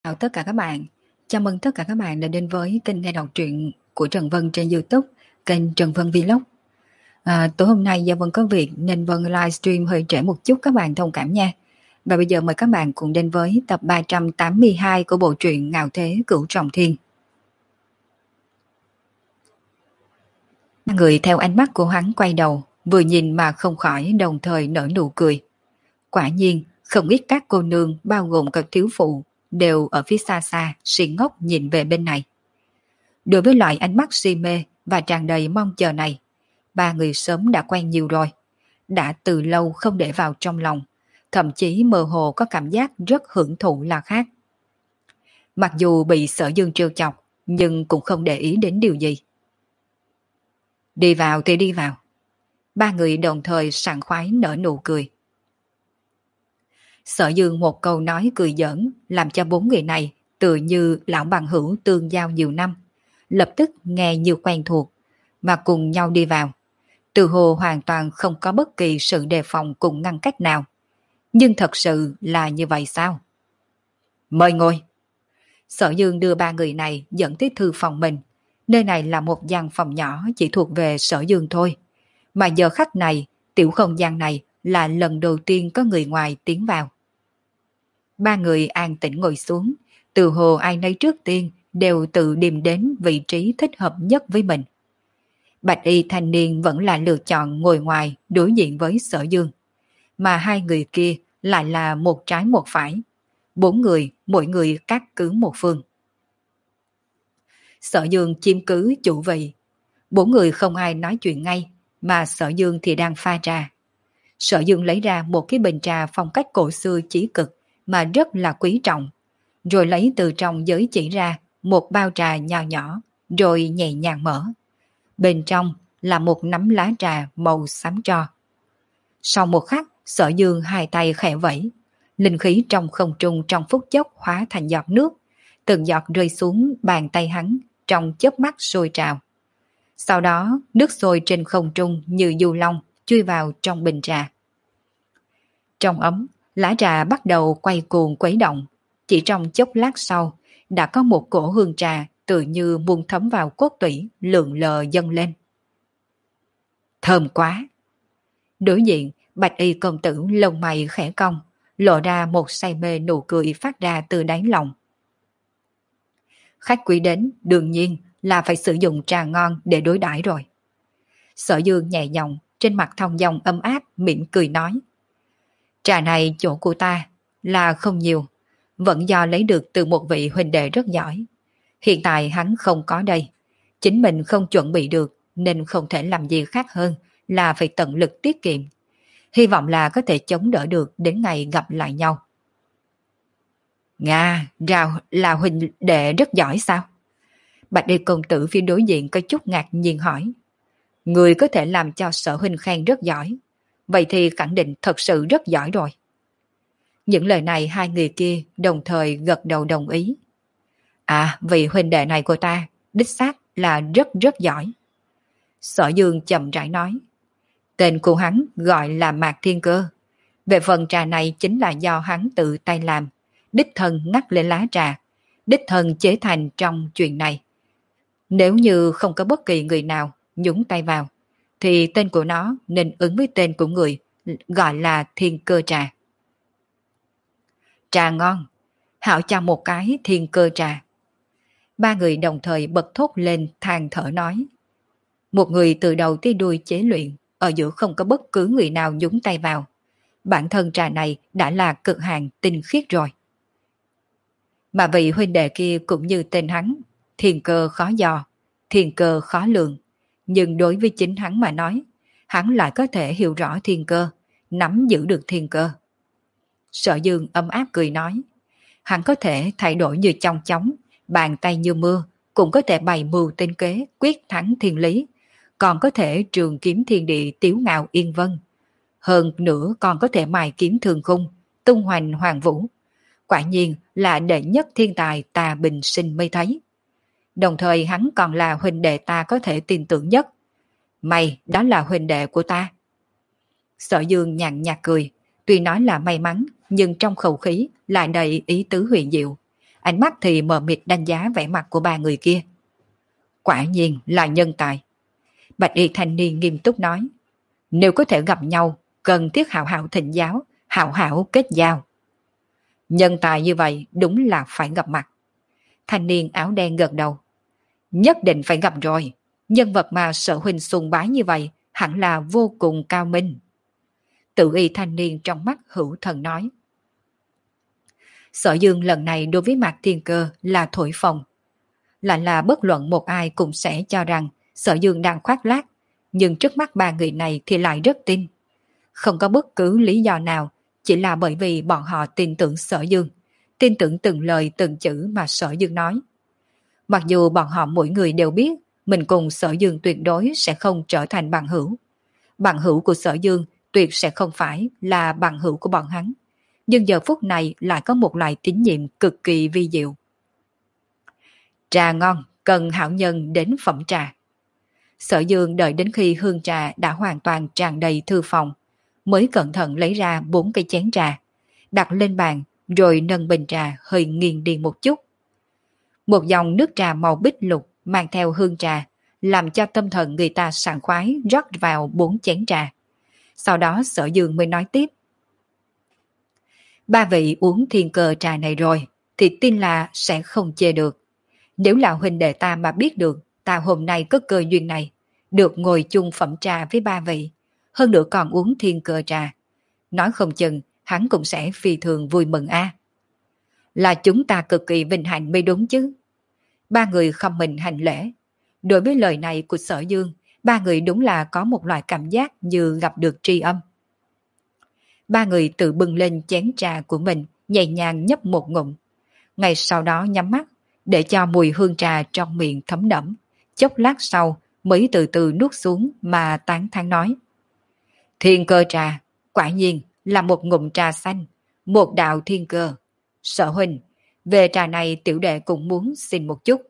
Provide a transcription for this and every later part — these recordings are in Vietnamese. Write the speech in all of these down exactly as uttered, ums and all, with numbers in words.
Chào tất cả các bạn. Chào mừng tất cả các bạn đã đến với kênh nghe đọc truyện của Trần Vân trên YouTube, kênh Trần Vân Vlog. À, tối hôm nay do Vân có việc nên Vân livestream hơi trễ một chút, các bạn thông cảm nha. Và bây giờ mời các bạn cùng đến với tập ba trăm tám mươi hai của bộ truyện Ngạo Thế Cửu Trọng Thiên. Người theo ánh mắt của hắn quay đầu, vừa nhìn mà không khỏi đồng thời nở nụ cười. Quả nhiên, không ít các cô nương bao gồm các thiếu phụ đều ở phía xa xa si ngốc nhìn về bên này. Đối với loại ánh mắt si mê và tràn đầy mong chờ này, ba người sớm đã quen nhiều rồi, đã từ lâu không để vào trong lòng, thậm chí mơ hồ có cảm giác rất hưởng thụ là khác. Mặc dù bị Sở Dương trêu chọc, nhưng cũng không để ý đến điều gì. Đi vào thì đi vào. Ba người đồng thời sảng khoái nở nụ cười. Sở Dương một câu nói cười giỡn làm cho bốn người này tự như lão bằng hữu tương giao nhiều năm, lập tức nghe như quen thuộc, mà cùng nhau đi vào. Từ hồ hoàn toàn không có bất kỳ sự đề phòng cùng ngăn cách nào. Nhưng thật sự là như vậy sao? Mời ngồi. Sở Dương đưa ba người này dẫn tới thư phòng mình. Nơi này là một gian phòng nhỏ chỉ thuộc về Sở Dương thôi. Mà giờ khắc này, tiểu không gian này là lần đầu tiên có người ngoài tiến vào. Ba người an tĩnh ngồi xuống, từ hồ ai nấy trước tiên đều tự tìm đến vị trí thích hợp nhất với mình. Bạch y thanh niên vẫn là lựa chọn ngồi ngoài đối diện với Sở Dương, mà hai người kia lại là một trái một phải. Bốn người, mỗi người cát cứ một phương. Sở Dương chiếm cứ chủ vị. Bốn người không ai nói chuyện ngay, mà Sở Dương thì đang pha trà. Sở Dương lấy ra một cái bình trà phong cách cổ xưa chí cực mà rất là quý trọng, rồi lấy từ trong giới chỉ ra một bao trà nhỏ nhỏ, rồi nhẹ nhàng mở. Bên trong là một nắm lá trà màu xám tro. Sau một khắc, Sở Dương hai tay khẽ vẫy, linh khí trong không trung trong phút chốc hóa thành giọt nước, từng giọt rơi xuống bàn tay hắn trong chớp mắt sôi trào. Sau đó, nước sôi trên không trung như du long chui vào trong bình trà. Trong ấm, lá trà bắt đầu quay cuồng quấy động. Chỉ trong chốc lát sau, đã có một cổ hương trà tự như muốn thấm vào cốt tủy lượn lờ dâng lên. Thơm quá! Đối diện, Bạch y công tử lông mày khẽ cong, lộ ra một say mê nụ cười phát ra từ đáy lòng. Khách quý đến, đương nhiên là phải sử dụng trà ngon để đối đãi rồi. Sở Dương nhẹ nhõm, trên mặt thong dong ấm áp, mỉm cười nói. Trà này chỗ của ta là không nhiều, vẫn do lấy được từ một vị huynh đệ rất giỏi. Hiện tại hắn không có đây, chính mình không chuẩn bị được nên không thể làm gì khác hơn là phải tận lực tiết kiệm. Hy vọng là có thể chống đỡ được đến ngày gặp lại nhau. Nga, rào là huynh đệ rất giỏi sao? Bạch y công tử phía đối diện có chút ngạc nhiên hỏi. Người có thể làm cho Sở huynh khen rất giỏi, vậy thì khẳng định thật sự rất giỏi rồi. Những lời này hai người kia đồng thời gật đầu đồng ý. À, vị huynh đệ này của ta đích xác là rất rất giỏi. Sở Dương chậm rãi nói. Tên của hắn gọi là Mạc Thiên Cơ. Về phần trà này chính là do hắn tự tay làm, đích thân ngắt lên lá trà, đích thân chế thành trong chuyện này. Nếu như không có bất kỳ người nào nhúng tay vào, thì tên của nó nên ứng với tên của người, gọi là Thiên Cơ trà. Trà ngon, hảo cho một cái Thiên Cơ trà. Ba người đồng thời bật thốt lên than thở nói. Một người từ đầu tới đuôi chế luyện, ở giữa không có bất cứ người nào nhúng tay vào. Bản thân trà này đã là cực hạn tinh khiết rồi. Mà vị huynh đệ kia cũng như tên hắn, Thiên Cơ khó dò, Thiên Cơ khó lường. Nhưng đối với chính hắn mà nói, hắn lại có thể hiểu rõ Thiên Cơ, nắm giữ được Thiên Cơ. Sở Dương ấm áp cười nói, hắn có thể thay đổi như trong chóng, bàn tay như mưa, cũng có thể bày mưu tinh kế, quyết thắng thiên lý, còn có thể trường kiếm thiên địa tiếu ngạo yên vân. Hơn nữa còn có thể mài kiếm thường khung, tung hoành hoàng vũ. Quả nhiên là đệ nhất thiên tài ta bình sinh mới thấy. Đồng thời hắn còn là huynh đệ ta có thể tin tưởng nhất. Mày đó là huynh đệ của ta. Sở Dương nhàn nhạt cười, tuy nói là may mắn, nhưng trong khẩu khí lại đầy ý tứ huyền diệu. ánh mắt thì mờ mịt đánh giá vẻ mặt của ba người kia. Quả nhiên là nhân tài. Bạch y thanh niên nghiêm túc nói, nếu có thể gặp nhau, cần thiết hảo hảo thịnh giáo, hảo hảo kết giao. Nhân tài như vậy đúng là phải gặp mặt. Thanh niên áo đen gật đầu. Nhất định phải gặp rồi, nhân vật mà Sở huynh sùng bái như vậy hẳn là vô cùng cao minh. Tự y thanh niên trong mắt hữu thần nói. Sở Dương lần này đối với Mạc Thiên Cơ là thổi phồng. Lại là bất luận một ai cũng sẽ cho rằng Sở Dương đang khoác lác, nhưng trước mắt ba người này thì lại rất tin. Không có bất cứ lý do nào, chỉ là bởi vì bọn họ tin tưởng Sở Dương, tin tưởng từng lời từng chữ mà Sở Dương nói. Mặc dù bọn họ mỗi người đều biết mình cùng Sở Dương tuyệt đối sẽ không trở thành bằng hữu. Bằng hữu của Sở Dương tuyệt sẽ không phải là bằng hữu của bọn hắn. Nhưng giờ phút này lại có một loại tín nhiệm cực kỳ vi diệu. Trà ngon, cần hảo nhân đến phẩm trà. Sở Dương đợi đến khi hương trà đã hoàn toàn tràn đầy thư phòng, mới cẩn thận lấy ra bốn cây chén trà, đặt lên bàn rồi nâng bình trà hơi nghiêng đi một chút. Một dòng nước trà màu bích lục mang theo hương trà, làm cho tâm thần người ta sảng khoái rót vào bốn chén trà. Sau đó Sở Dương mới nói tiếp. Ba vị uống thiên cơ trà này rồi, thì tin là sẽ không chê được. Nếu là huynh đệ ta mà biết được ta hôm nay có cơ duyên này, được ngồi chung phẩm trà với ba vị, hơn nữa còn uống thiên cơ trà, nói không chừng hắn cũng sẽ phi thường vui mừng a. Là chúng ta cực kỳ vinh hạnh mới đúng chứ. Ba người không mình hành lễ. Đối với lời này của Sở Dương, ba người đúng là có một loại cảm giác như gặp được tri âm. Ba người tự bưng lên chén trà của mình, nhẹ nhàng nhấp một ngụm. Ngay sau đó nhắm mắt, để cho mùi hương trà trong miệng thấm đẫm. Chốc lát sau mới từ từ nuốt xuống mà tán thán nói. Thiên cơ trà, quả nhiên là một ngụm trà xanh, một đạo thiên cơ. Sở huynh, về trà này tiểu đệ cũng muốn xin một chút.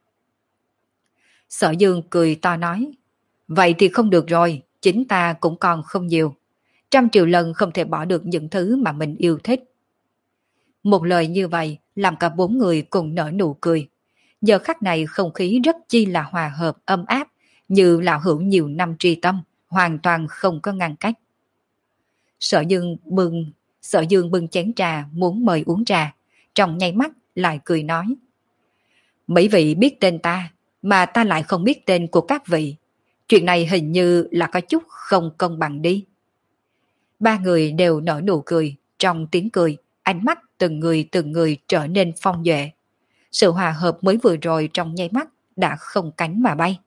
Sở Dương cười to nói. Vậy thì không được rồi, chính ta cũng còn không nhiều. Trăm triệu lần không thể bỏ được những thứ mà mình yêu thích. Một lời như vậy làm cả bốn người cùng nở nụ cười. Giờ khắc này không khí rất chi là hòa hợp ấm áp, như lão hữu nhiều năm tri tâm, hoàn toàn không có ngăn cách. Sở Dương bưng, Sở Dương bưng chén trà muốn mời uống trà, trong nháy mắt lại cười nói. Mấy vị biết tên ta, mà ta lại không biết tên của các vị. Chuyện này hình như là có chút không công bằng đi. Ba người đều nở nụ cười, trong tiếng cười, ánh mắt từng người từng người trở nên phong duệ. Sự hòa hợp mới vừa rồi trong nháy mắt đã không cánh mà bay.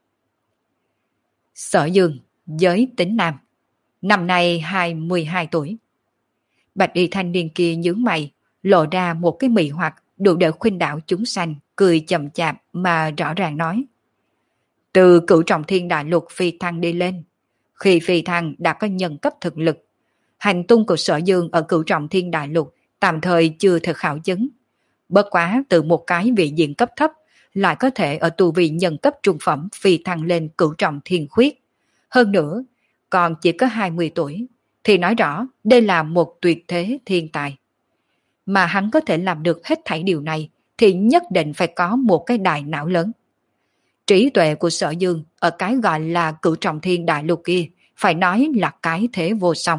Sở Dương, giới tính nam, năm nay hai mươi hai tuổi. Bạch y thanh niên kia nhướng mày, lộ ra một cái mị hoặc đủ để khuynh đảo chúng sanh, cười chậm chạp mà rõ ràng nói. Từ cửu trọng thiên đại lục phi thăng đi lên, khi phi thăng đã có nhân cấp thực lực. Hành tung của Sở Dương ở cửu trọng thiên đại lục tạm thời chưa thực khảo chứng. Bất quá từ một cái vị diện cấp thấp lại có thể ở tu vị nhân cấp trung phẩm phi thăng lên cửu trọng thiên khuyết. Hơn nữa, còn chỉ có hai mươi tuổi, thì nói rõ đây là một tuyệt thế thiên tài. Mà hắn có thể làm được hết thảy điều này thì nhất định phải có một cái đại não lớn. Trí tuệ của Sở Dương ở cái gọi là cửu trọng thiên đại lục kia phải nói là cái thế vô song.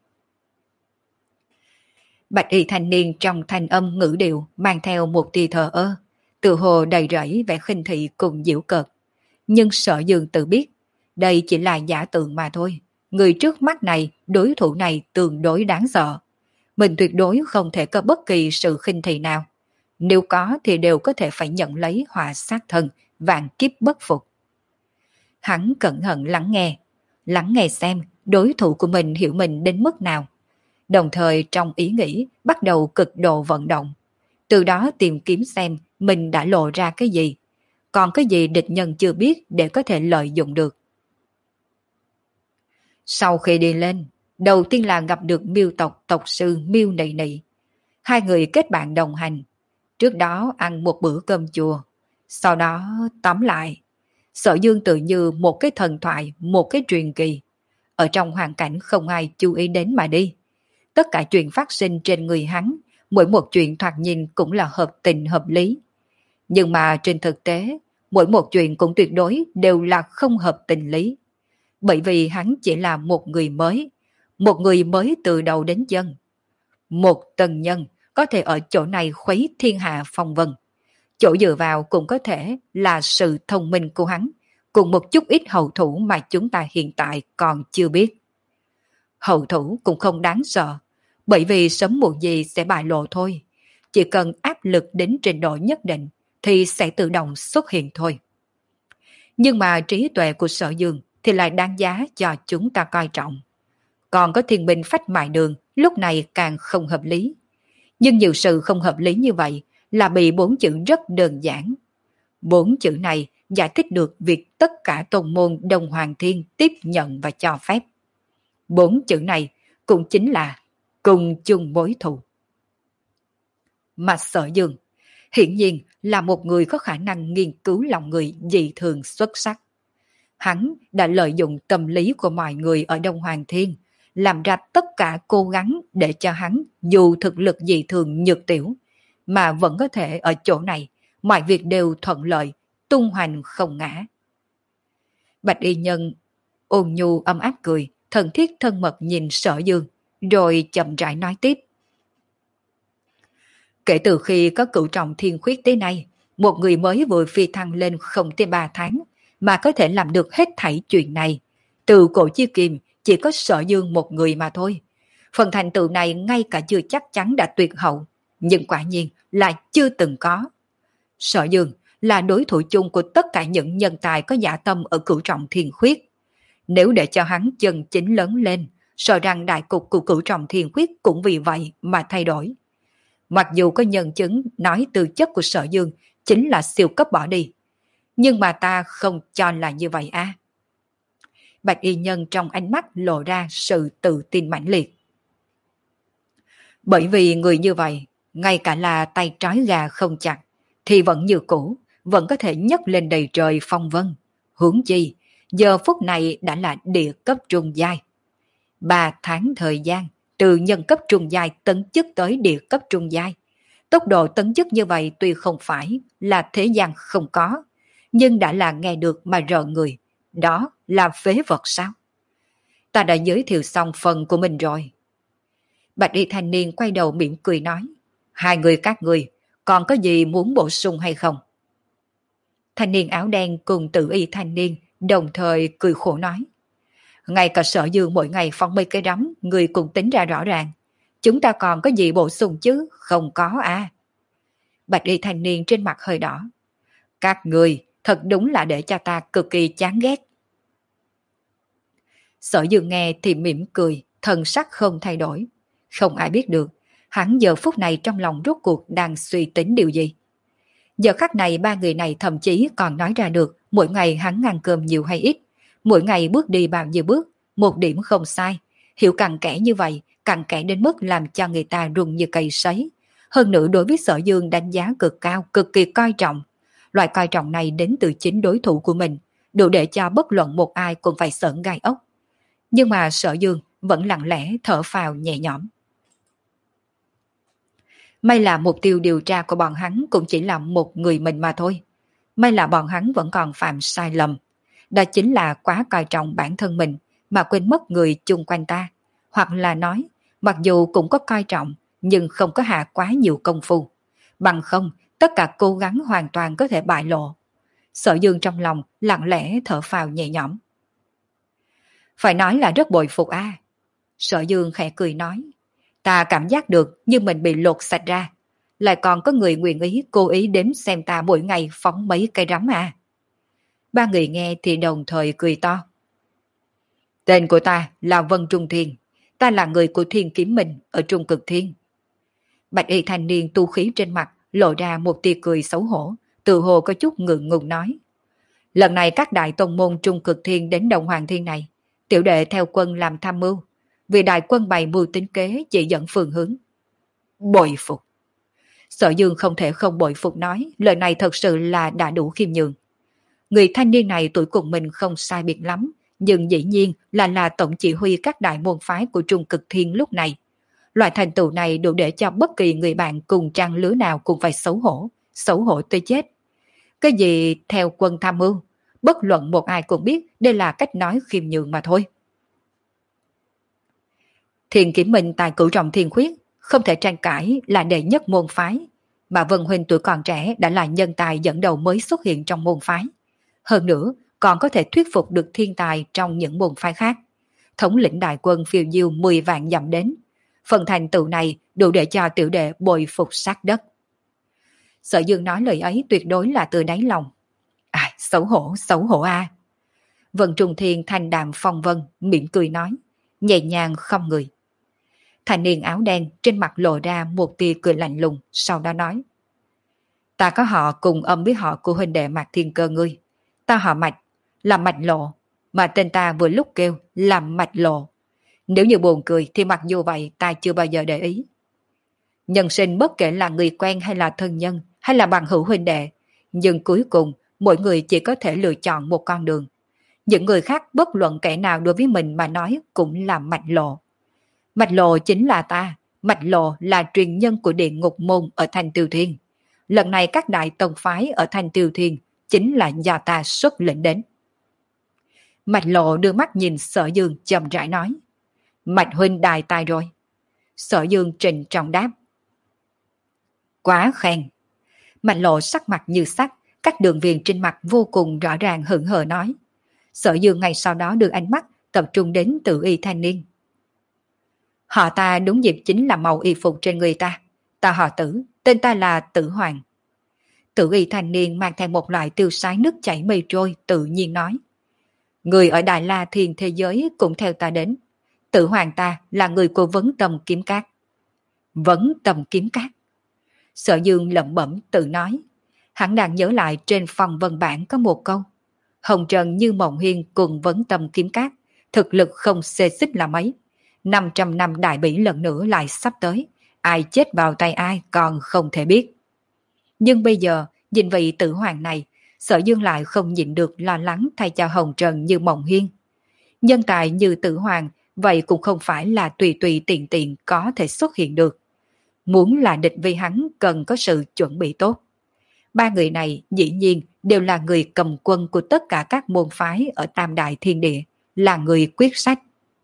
Bạch y thanh niên trong thanh âm ngữ điệu mang theo một tia thờ ơ, tự hồ đầy rẫy vẻ khinh thị cùng giễu cợt. Nhưng Sở Dương tự biết, đây chỉ là giả tượng mà thôi. Người trước mắt này, đối thủ này tương đối đáng sợ. Mình tuyệt đối không thể có bất kỳ sự khinh thị nào. Nếu có thì đều có thể phải nhận lấy họa sát thân, vạn kiếp bất phục. Hắn cẩn thận lắng nghe, lắng nghe xem đối thủ của mình hiểu mình đến mức nào. Đồng thời trong ý nghĩ bắt đầu cực độ vận động. Từ đó tìm kiếm xem mình đã lộ ra cái gì. Còn cái gì địch nhân chưa biết để có thể lợi dụng được. Sau khi đi lên, đầu tiên là gặp được Miêu tộc tộc sư Miêu Nị Nị. Hai người kết bạn đồng hành. Trước đó ăn một bữa cơm chùa. Sau đó tóm lại, Sở Dương tự như một cái thần thoại, một cái truyền kỳ. Ở trong hoàn cảnh không ai chú ý đến mà đi. Tất cả chuyện phát sinh trên người hắn, mỗi một chuyện thoạt nhìn cũng là hợp tình hợp lý. Nhưng mà trên thực tế, mỗi một chuyện cũng tuyệt đối đều là không hợp tình lý. Bởi vì hắn chỉ là một người mới, một người mới từ đầu đến chân. Một tần nhân có thể ở chỗ này khuấy thiên hạ phong vân. Chỗ dựa vào cũng có thể là sự thông minh của hắn, cùng một chút ít hậu thủ mà chúng ta hiện tại còn chưa biết. Hậu thủ cũng không đáng sợ, bởi vì sớm muộn gì sẽ bại lộ thôi. Chỉ cần áp lực đến trình độ nhất định thì sẽ tự động xuất hiện thôi. Nhưng mà trí tuệ của Sở Dương thì lại đáng giá cho chúng ta coi trọng. Còn có thiên binh phách mại đường lúc này càng không hợp lý. Nhưng nhiều sự không hợp lý như vậy là bị bốn chữ rất đơn giản. Bốn chữ này giải thích được việc tất cả tôn môn Đông Hoàng Thiên tiếp nhận và cho phép. Bốn chữ này cũng chính là cùng chung mối thù. Mà Sở Dương hiển nhiên là một người có khả năng nghiên cứu lòng người dị thường xuất sắc. Hắn đã lợi dụng tâm lý của mọi người ở Đông Hoàng Thiên, làm ra tất cả cố gắng để cho hắn dù thực lực dị thường nhược tiểu, mà vẫn có thể ở chỗ này, mọi việc đều thuận lợi, tung hoành không ngã. Bạch Y Nhân ôn nhu ấm áp cười, thân thiết thân mật nhìn Sở Dương, rồi chậm rãi nói tiếp. Kể từ khi có cửu trọng thiên khuyết tới nay, một người mới vừa phi thăng lên không tới ba tháng, mà có thể làm được hết thảy chuyện này. Từ cổ chi kim, chỉ có Sở Dương một người mà thôi. Phần thành tựu này ngay cả chưa chắc chắn đã tuyệt hậu, nhưng quả nhiên là chưa từng có. Sở Dương là đối thủ chung của tất cả những nhân tài có dạ tâm ở cửu trọng thiên khuyết. Nếu để cho hắn chân chính lớn lên, sợ rằng đại cục của cửu trọng thiên khuyết cũng vì vậy mà thay đổi. Mặc dù có nhân chứng nói tư chất của Sở Dương chính là siêu cấp bỏ đi, nhưng mà ta không cho là như vậy a. À. Bạch Y Nhân trong ánh mắt lộ ra sự tự tin mãnh liệt. Bởi vì người như vậy, ngay cả là tay trói gà không chặt, thì vẫn như cũ, vẫn có thể nhấc lên đầy trời phong vân. Huống chi, giờ phút này đã là địa cấp trung giai. Ba tháng thời gian, từ nhân cấp trung giai tấn chức tới địa cấp trung giai. Tốc độ tấn chức như vậy tuy không phải là thế gian không có, nhưng đã là nghe được mà rợn người. Đó là phế vật sao? Ta đã giới thiệu xong phần của mình rồi. Bạch Y thanh niên quay đầu mỉm cười nói, hai người các người còn có gì muốn bổ sung hay không? Thanh niên áo đen cùng Tử Y thanh niên đồng thời cười khổ nói, ngay cả Sở Dương mỗi ngày phóng mấy cái rắm, người cùng tính ra rõ ràng. Chúng ta còn có gì bổ sung chứ? Không có à. Bạch Y thanh niên trên mặt hơi đỏ. Các người thật đúng là để cho ta cực kỳ chán ghét. Sở Dương nghe thì mỉm cười, thần sắc không thay đổi. Không ai biết được, hắn giờ phút này trong lòng rốt cuộc đang suy tính điều gì. Giờ khắc này ba người này thậm chí còn nói ra được mỗi ngày hắn ăn cơm nhiều hay ít, mỗi ngày bước đi bao nhiêu bước, một điểm không sai. Hiểu cặn kẽ như vậy, cặn kẽ đến mức làm cho người ta run như cây sấy. Hơn nữa đối với Sở Dương đánh giá cực cao, cực kỳ coi trọng. Loại coi trọng này đến từ chính đối thủ của mình, đủ để cho bất luận một ai cũng phải sởn gai ốc. Nhưng mà Sở Dương vẫn lặng lẽ thở phào nhẹ nhõm. May là mục tiêu điều tra của bọn hắn cũng chỉ là một người mình mà thôi. May là bọn hắn vẫn còn phạm sai lầm. Đó chính là quá coi trọng bản thân mình mà quên mất người chung quanh ta. Hoặc là nói, mặc dù cũng có coi trọng nhưng không có hạ quá nhiều công phu. Bằng không, tất cả cố gắng hoàn toàn có thể bại lộ. Sở Dương trong lòng lặng lẽ thở phào nhẹ nhõm. Phải nói là rất bội phục a. À. Sở Dương khẽ cười nói, ta cảm giác được như mình bị lột sạch ra. Lại còn có người nguyện ý cố ý đếm xem ta mỗi ngày phóng mấy cây rắm à. Ba người nghe thì đồng thời cười to. Tên của ta là Vân Trung Thiên. Ta là người của Thiên Kiếm Minh ở Trung Cực Thiên. Bạch Y thanh niên tu khí trên mặt lộ ra một tia cười xấu hổ, tự hồ có chút ngượng ngùng nói. Lần này các đại tông môn Trung Cực Thiên đến Đông Hoàng Thiên này, tiểu đệ theo quân làm tham mưu, vì đại quân bày mưu tính kế chỉ dẫn phương hướng. Bội phục. Sở Dương không thể không bội phục nói, lời này thật sự là đã đủ khiêm nhường. Người thanh niên này tuổi cùng mình không sai biệt lắm, nhưng dĩ nhiên là là tổng chỉ huy các đại môn phái của Trung Cực Thiên lúc này. Loại thành tựu này đủ để cho bất kỳ người bạn cùng trang lứa nào cũng phải xấu hổ, xấu hổ tới chết. Cái gì theo quân tham mưu, bất luận một ai cũng biết đây là cách nói khiêm nhường mà thôi. Thiền Kiểm Minh tại cửu trọng thiên khuyết, không thể tranh cãi là đệ nhất môn phái, mà Vân Huynh tuổi còn trẻ đã là nhân tài dẫn đầu mới xuất hiện trong môn phái. Hơn nữa, còn có thể thuyết phục được thiên tài trong những môn phái khác. Thống lĩnh đại quân phiêu diêu mười vạn dặm đến. Phần thành tựu này đủ để cho tiểu đệ bội phục sát đất. Sở Dương nói lời ấy tuyệt đối là từ đáy lòng. À, xấu hổ, xấu hổ a. À. Vân Trung Thiên thanh đạm phong vân, mỉm cười nói, nhẹ nhàng không người. Thanh niên áo đen trên mặt lộ ra một tia cười lạnh lùng, sau đó nói. Ta có họ cùng âm với họ của huynh đệ Mạc Thiên Cơ ngươi. Ta họ Mạch, là Mạch Lộ, mà tên ta vừa lúc kêu là Mạch Lộ. Nếu như buồn cười thì mặc dù vậy ta chưa bao giờ để ý. Nhân sinh bất kể là người quen hay là thân nhân, hay là bằng hữu huynh đệ, nhưng cuối cùng mỗi người chỉ có thể lựa chọn một con đường. Những người khác bất luận kẻ nào đối với mình mà nói cũng là Mạch Lộ. Mạch Lộ chính là ta, Mạch Lộ là truyền nhân của địa ngục môn ở Thành Tiêu Thiên. Lần này các đại tông phái ở Thành Tiêu Thiên chính là do ta xuất lĩnh đến. Mạch Lộ đưa mắt nhìn Sở Dương chậm rãi nói. Mạch huynh đại tài rồi. Sở Dương trình trọng đáp. Quá khen. Mạch Lộ sắc mặt như sắt, các đường viền trên mặt vô cùng rõ ràng hững hờ nói. Sở Dương ngay sau đó đưa ánh mắt tập trung đến Tử Y thanh niên. Họ ta đúng dịp chính là màu y phục trên người ta. Ta họ Tử, tên ta là Tử Hoàng. Tử Y thanh niên mang theo một loại tiêu sái nước chảy mây trôi, tự nhiên nói. Người ở Đại La Thiên thế giới cũng theo ta đến. Tử Hoàng ta là người của Vấn Tâm Kiếm Cát. Vấn Tâm Kiếm Cát. Sở Dương lẩm bẩm tự nói. Hắn đang nhớ lại trên phong vân bản có một câu. Hồng Trần Như Mộng Hiên cùng Vấn Tâm Kiếm Cát, thực lực không xê xích là mấy. năm trăm năm đại bỉ lần nữa lại sắp tới. Ai chết vào tay ai còn không thể biết. Nhưng bây giờ, nhìn vị Tử Hoàng này, Sở Dương lại không nhịn được lo lắng thay cho Hồng Trần Như Mộng Hiên. Nhân tài như Tử Hoàng, vậy cũng không phải là tùy tùy tiện tiện có thể xuất hiện được. Muốn là địch với hắn cần có sự chuẩn bị tốt. Ba người này dĩ nhiên đều là người cầm quân của tất cả các môn phái ở Tam Đại Thiên Địa, là người quyết sách.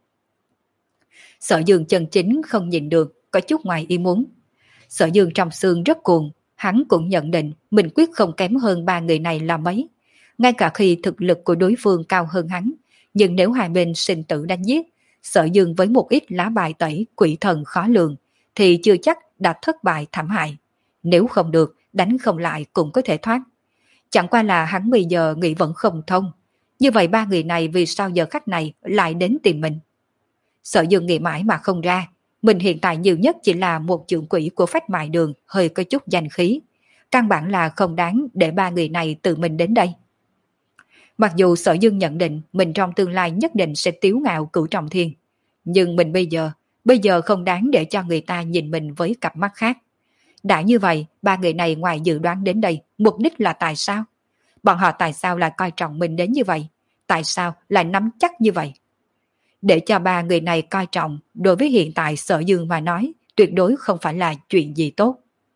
Sở Dương chân chính không nhìn được, có chút ngoài ý muốn. Sở Dương trong xương rất cuồng, hắn cũng nhận định mình quyết không kém hơn ba người này là mấy. Ngay cả khi thực lực của đối phương cao hơn hắn, nhưng nếu hai bên sinh tử đánh giết, Sở Dương với một ít lá bài tẩy quỷ thần khó lường, thì chưa chắc đã thất bại thảm hại. Nếu không được, đánh không lại cũng có thể thoát. Chẳng qua là hắn bây giờ nghĩ vẫn không thông. Như vậy ba người này vì sao giờ khắc này lại đến tìm mình? Sở Dương nghĩ mãi mà không ra. Mình hiện tại nhiều nhất chỉ là một trưởng quỹ của Phách Mại Đường, hơi có chút danh khí. Căn bản là không đáng để ba người này tự mình đến đây. Mặc dù Sở Dương nhận định mình trong tương lai nhất định sẽ tiếu ngạo cửu trọng thiên. Nhưng mình bây giờ, bây giờ không đáng để cho người ta nhìn mình với cặp mắt khác. Đã như vậy, ba người này ngoài dự đoán đến đây, mục đích là tại sao? Bọn họ tại sao lại coi trọng mình đến như vậy? Tại sao lại nắm chắc như vậy? Để cho ba người này coi trọng, đối với hiện tại Sở Dương mà nói, tuyệt đối không phải là chuyện gì tốt.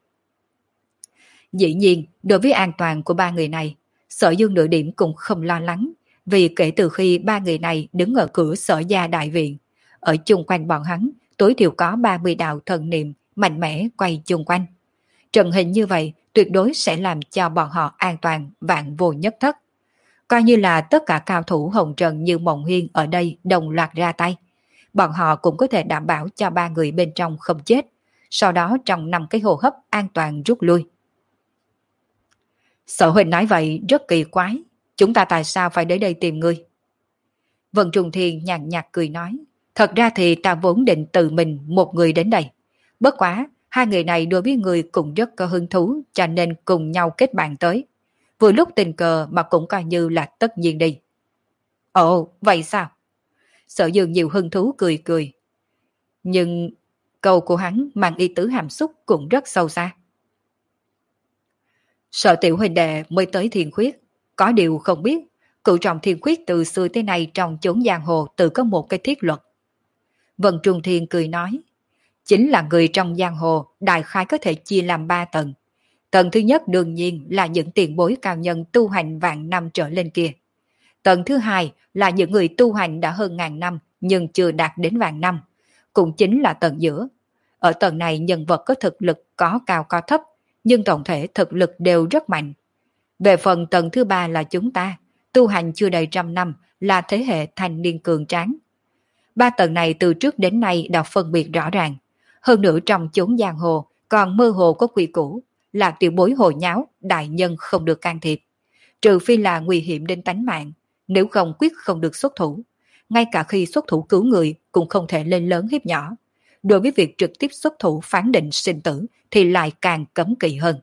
Dĩ nhiên, đối với an toàn của ba người này, Sở Dương nửa điểm cũng không lo lắng, vì kể từ khi ba người này đứng ở cửa Sở gia đại viện, ở chung quanh bọn hắn, tối thiểu có ba mươi đạo thần niệm mạnh mẽ quay chung quanh. Trận hình như vậy tuyệt đối sẽ làm cho bọn họ an toàn vạn vô nhất thất. Coi như là tất cả cao thủ Hồng Trần Như Mộng Hiên ở đây đồng loạt ra tay. Bọn họ cũng có thể đảm bảo cho ba người bên trong không chết, sau đó trong năm cái hô hấp an toàn rút lui. Sở huynh nói vậy rất kỳ quái, chúng ta tại sao phải đến đây tìm ngươi? Vân Trung Thiên nhàn nhạt cười nói, thật ra thì ta vốn định tự mình một người đến đây. Bất quá, hai người này đối với người cũng rất có hứng thú cho nên cùng nhau kết bạn tới. Vừa lúc tình cờ mà cũng coi như là tất nhiên đi. Ồ, vậy sao? Sở Dương nhiều hứng thú cười cười. Nhưng câu của hắn mang ý tứ hàm xúc cũng rất sâu xa. Sở tiểu huynh đệ mới tới Thiên Khuyết, có điều không biết, cựu trọng Thiên Khuyết từ xưa tới nay trong chốn giang hồ tự có một cái thiết luật. Vân Trung Thiên cười nói, Chính là người trong giang hồ đại khái có thể chia làm ba tầng. Tầng thứ nhất đương nhiên là những tiền bối cao nhân tu hành vạn năm trở lên kia. Tầng thứ hai là những người tu hành đã hơn ngàn năm nhưng chưa đạt đến vạn năm, cũng chính là tầng giữa. Ở tầng này nhân vật có thực lực có cao có thấp, nhưng tổng thể thực lực đều rất mạnh. Về phần tầng thứ ba là chúng ta, tu hành chưa đầy trăm năm, là thế hệ thanh niên cường tráng. Ba tầng này từ trước đến nay đã phân biệt rõ ràng. Hơn nữa trong chốn giang hồ còn mơ hồ có quy củ, là tiểu bối hồ nháo, đại nhân không được can thiệp. Trừ phi là nguy hiểm đến tánh mạng, nếu không quyết không được xuất thủ. Ngay cả khi xuất thủ cứu người cũng không thể lên lớn hiếp nhỏ. Đối với việc trực tiếp xuất thủ phán định sinh tử thì lại càng cấm kỵ hơn.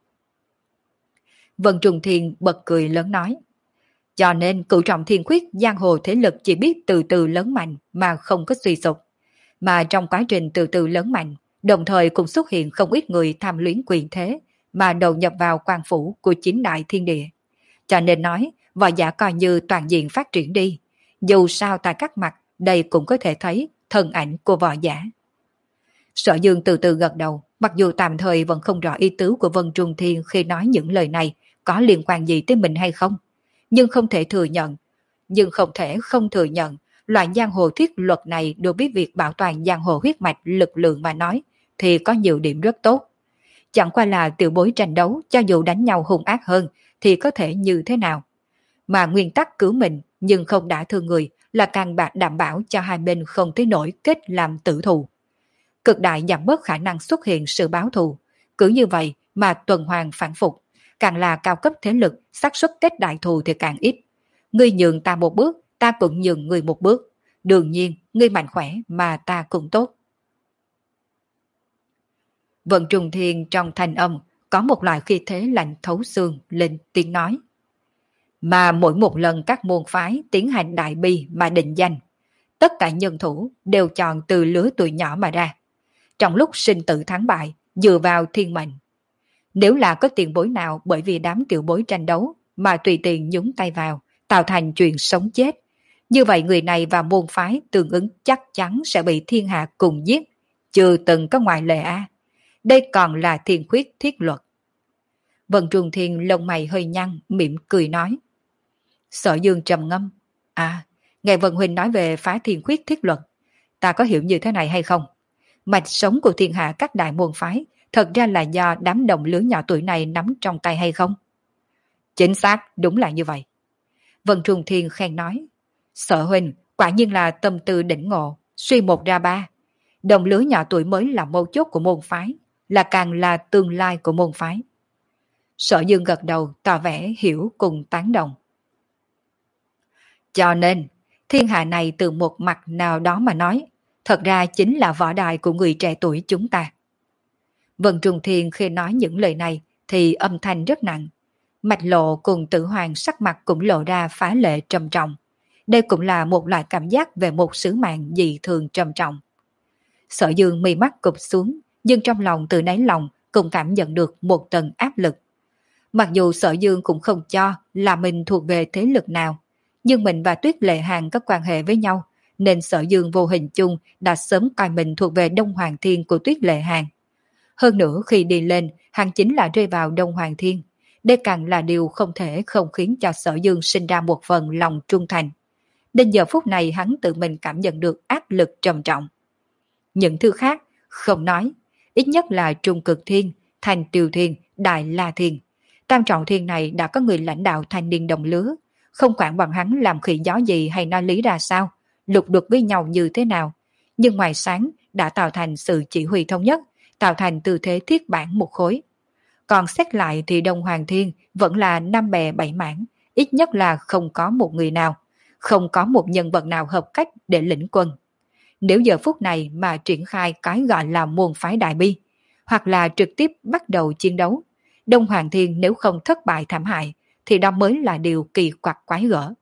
Vân Trùng Thiên bật cười lớn nói. Cho nên cửu trọng thiên khuyết giang hồ thế lực chỉ biết từ từ lớn mạnh mà không có suy sụp. Mà trong quá trình từ từ lớn mạnh, đồng thời cũng xuất hiện không ít người tham luyến quyền thế mà đầu nhập vào quan phủ của chính đại thiên địa. Cho nên nói, võ giả coi như toàn diện phát triển đi. Dù sao tại các mặt, đây cũng có thể thấy thân ảnh của võ giả. Sở Dương từ từ gật đầu, mặc dù tạm thời vẫn không rõ ý tứ của Vân Trung Thiên khi nói những lời này có liên quan gì tới mình hay không. Nhưng không thể thừa nhận, nhưng không thể không thừa nhận, loại giang hồ thiết luật này đối với việc bảo toàn giang hồ huyết mạch lực lượng mà nói, thì có nhiều điểm rất tốt. Chẳng qua là tiểu bối tranh đấu, cho dù đánh nhau hung ác hơn, thì có thể như thế nào. Mà nguyên tắc cứu mình, nhưng không đả thương người, là càng đảm bảo cho hai bên không tới nổi kết làm tử thù. Cực đại giảm bớt khả năng xuất hiện sự báo thù. Cứ như vậy mà tuần hoàn phản phục, càng là cao cấp thế lực, xác suất kết đại thù thì càng ít. Ngươi nhường ta một bước, ta cũng nhường ngươi một bước. Đương nhiên, ngươi mạnh khỏe mà ta cũng tốt. Vận Trùng Thiên trong thanh âm có một loại khí thế lạnh thấu xương lên tiếng nói. Mà mỗi một lần các môn phái tiến hành đại bi mà định danh, tất cả nhân thủ đều chọn từ lứa tuổi nhỏ mà ra. Trong lúc sinh tử thắng bại, dựa vào thiên mệnh. Nếu là có tiền bối nào bởi vì đám tiểu bối tranh đấu mà tùy tiện nhúng tay vào, tạo thành chuyện sống chết, như vậy người này và môn phái tương ứng chắc chắn sẽ bị thiên hạ cùng giết, chưa từng có ngoại lệ a. Đây còn là thiên khuyết thiết luật. Vân Trung Thiên lông mày hơi nhăn, mỉm cười nói. Sở Dương trầm ngâm. À, nghe Vân Huynh nói về phá thiên khuyết thiết luật, ta có hiểu như thế này hay không? Mạch sống của thiên hạ các đại môn phái thật ra là do đám đồng lứa nhỏ tuổi này nắm trong tay hay không? Chính xác, đúng là như vậy. Vân Trung Thiên khen nói. Sở Huynh, quả nhiên là tâm tư đỉnh ngộ, suy một ra ba. Đồng lứa nhỏ tuổi mới là mấu chốt của môn phái, là càng là tương lai của môn phái. Sở Dương gật đầu tỏ vẻ hiểu cùng tán đồng. Cho nên, thiên hạ này từ một mặt nào đó mà nói, thật ra chính là võ đài của người trẻ tuổi chúng ta. Vân Trung Thiên khi nói những lời này thì âm thanh rất nặng. Mạch Lộ cùng Tử Hoàng sắc mặt cũng lộ ra phá lệ trầm trọng. Đây cũng là một loại cảm giác về một sứ mạng dị thường trầm trọng. Sở Dương mi mắt cụp xuống, nhưng trong lòng từ đáy lòng cũng cảm nhận được một tầng áp lực. Mặc dù Sở Dương cũng không cho là mình thuộc về thế lực nào, nhưng mình và Tuyết Lệ Hàn có quan hệ với nhau, nên Sở Dương vô hình chung đã sớm coi mình thuộc về Đông Hoàng Thiên của Tuyết Lệ Hàn. Hơn nữa khi đi lên, hắn chính là rơi vào Đông Hoàng Thiên. Đây càng là điều không thể không khiến cho Sở Dương sinh ra một phần lòng trung thành. Đến giờ phút này hắn tự mình cảm nhận được áp lực trầm trọng. Những thứ khác, không nói, ít nhất là Trung Cực Thiên, Thành Tiều Thiên, Đại La Thiên. Tam trọng thiên này đã có người lãnh đạo thanh niên đồng lứa, không quản bọn hắn làm khỉ gió gì hay nói lý ra sao, lục đục với nhau như thế nào. Nhưng ngoài sáng đã tạo thành sự chỉ huy thống nhất, tạo thành tư thế thiết bản một khối. Còn xét lại thì Đông Hoàng Thiên vẫn là năm bè bảy mảng, ít nhất là không có một người nào, không có một nhân vật nào hợp cách để lĩnh quân. Nếu giờ phút này mà triển khai cái gọi là môn phái đại bi, hoặc là trực tiếp bắt đầu chiến đấu, Đông Hoàng Thiên nếu không thất bại thảm hại, thì đó mới là điều kỳ quặc quái gở.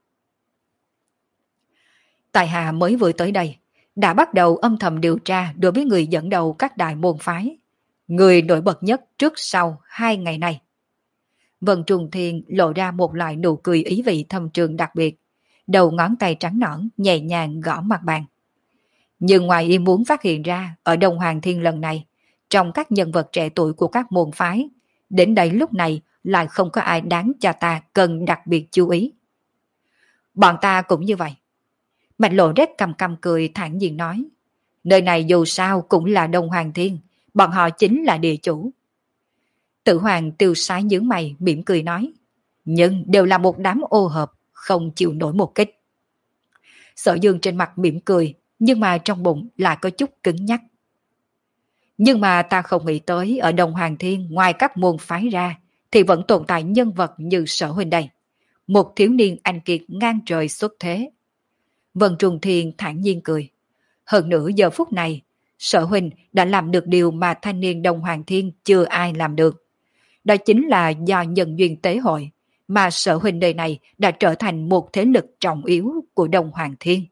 Tài hạ mới vừa tới đây, đã bắt đầu âm thầm điều tra đối với người dẫn đầu các đại môn phái. Người nổi bật nhất trước sau hai ngày này. Vân Trung Thiên lộ ra một loại nụ cười ý vị thâm trường đặc biệt, đầu ngón tay trắng nõn nhẹ nhàng gõ mặt bàn. Nhưng ngoài ý muốn phát hiện ra ở Đông Hoàng Thiên lần này, trong các nhân vật trẻ tuổi của các môn phái, đến đây lúc này lại không có ai đáng cho ta cần đặc biệt chú ý. Bọn ta cũng như vậy. Mạch Lộ Rét cầm cầm cười thản nhiên nói, nơi này dù sao cũng là Đông Hoàng Thiên, bọn họ chính là địa chủ. Tử Hoàng tiêu sái nhướng mày mỉm cười nói, nhưng đều là một đám ô hợp, không chịu nổi một kích. Sở Dương trên mặt mỉm cười, nhưng mà trong bụng lại có chút cứng nhắc. Nhưng mà ta không nghĩ tới ở Đông Hoàng Thiên ngoài các môn phái ra thì vẫn tồn tại nhân vật như Sở huynh đây. Một thiếu niên anh kiệt ngang trời xuất thế. Vân Trùng Thiên thản nhiên cười. Hơn nữa giờ phút này, Sở huynh đã làm được điều mà thanh niên Đông Hoàng Thiên chưa ai làm được. Đó chính là do nhân duyên tế hội mà Sở huynh đời này đã trở thành một thế lực trọng yếu của Đông Hoàng Thiên.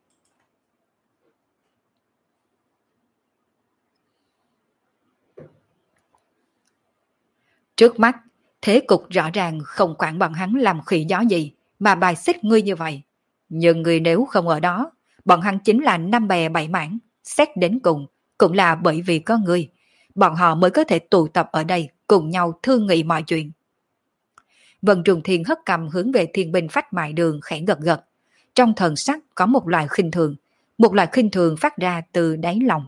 Trước mắt, thế cục rõ ràng không quản bọn hắn làm khỉ gió gì mà bài xích ngươi như vậy. Nhưng ngươi nếu không ở đó, bọn hắn chính là năm bè bảy mảng, xét đến cùng, cũng là bởi vì có ngươi. Bọn họ mới có thể tụ tập ở đây cùng nhau thương nghị mọi chuyện. Vân Trùng Thiên hất cầm hướng về thiên binh phách mại đường khẽ gật gật. Trong thần sắc có một loại khinh thường, một loại khinh thường phát ra từ đáy lòng.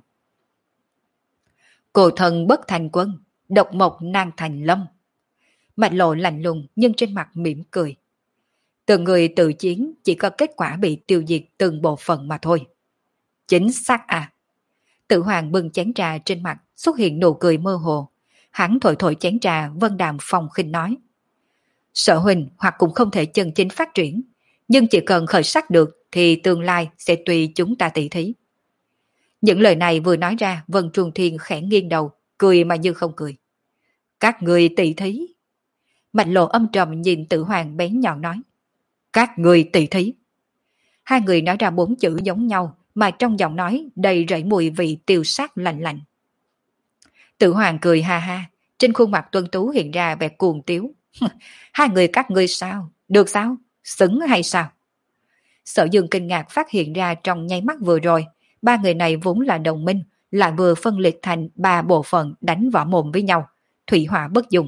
Cổ thần bất thành quân, độc mộc nan thành lâm. Mạch Lộ lạnh lùng nhưng trên mặt mỉm cười. Từng người tự chiến chỉ có kết quả bị tiêu diệt từng bộ phận mà thôi. Chính xác à. Tử Hoàng bưng chén trà trên mặt xuất hiện nụ cười mơ hồ. Hắn thổi thổi chén trà vân đàm phong khinh nói. Sở huynh hoặc cũng không thể chân chính phát triển, nhưng chỉ cần khởi sắc được thì tương lai sẽ tùy chúng ta tỷ thí. Những lời này vừa nói ra, Vân Trung Thiên khẽ nghiêng đầu, cười mà như không cười. Các người tỷ thí. Mạch Lộ âm trầm nhìn Tử Hoàng bén nhọn nói. Các người tỷ thí. Hai người nói ra bốn chữ giống nhau mà trong giọng nói đầy rẫy mùi vị tiêu sát lạnh lạnh. Tử Hoàng cười ha ha, trên khuôn mặt tuân tú hiện ra vẻ cuồng tiếu. Hai người các ngươi sao? Được sao? Xứng hay sao? Sở Dương kinh ngạc phát hiện ra trong nháy mắt vừa rồi, ba người này vốn là đồng minh, lại vừa phân liệt thành ba bộ phận đánh võ mồm với nhau, thủy hỏa bất dung.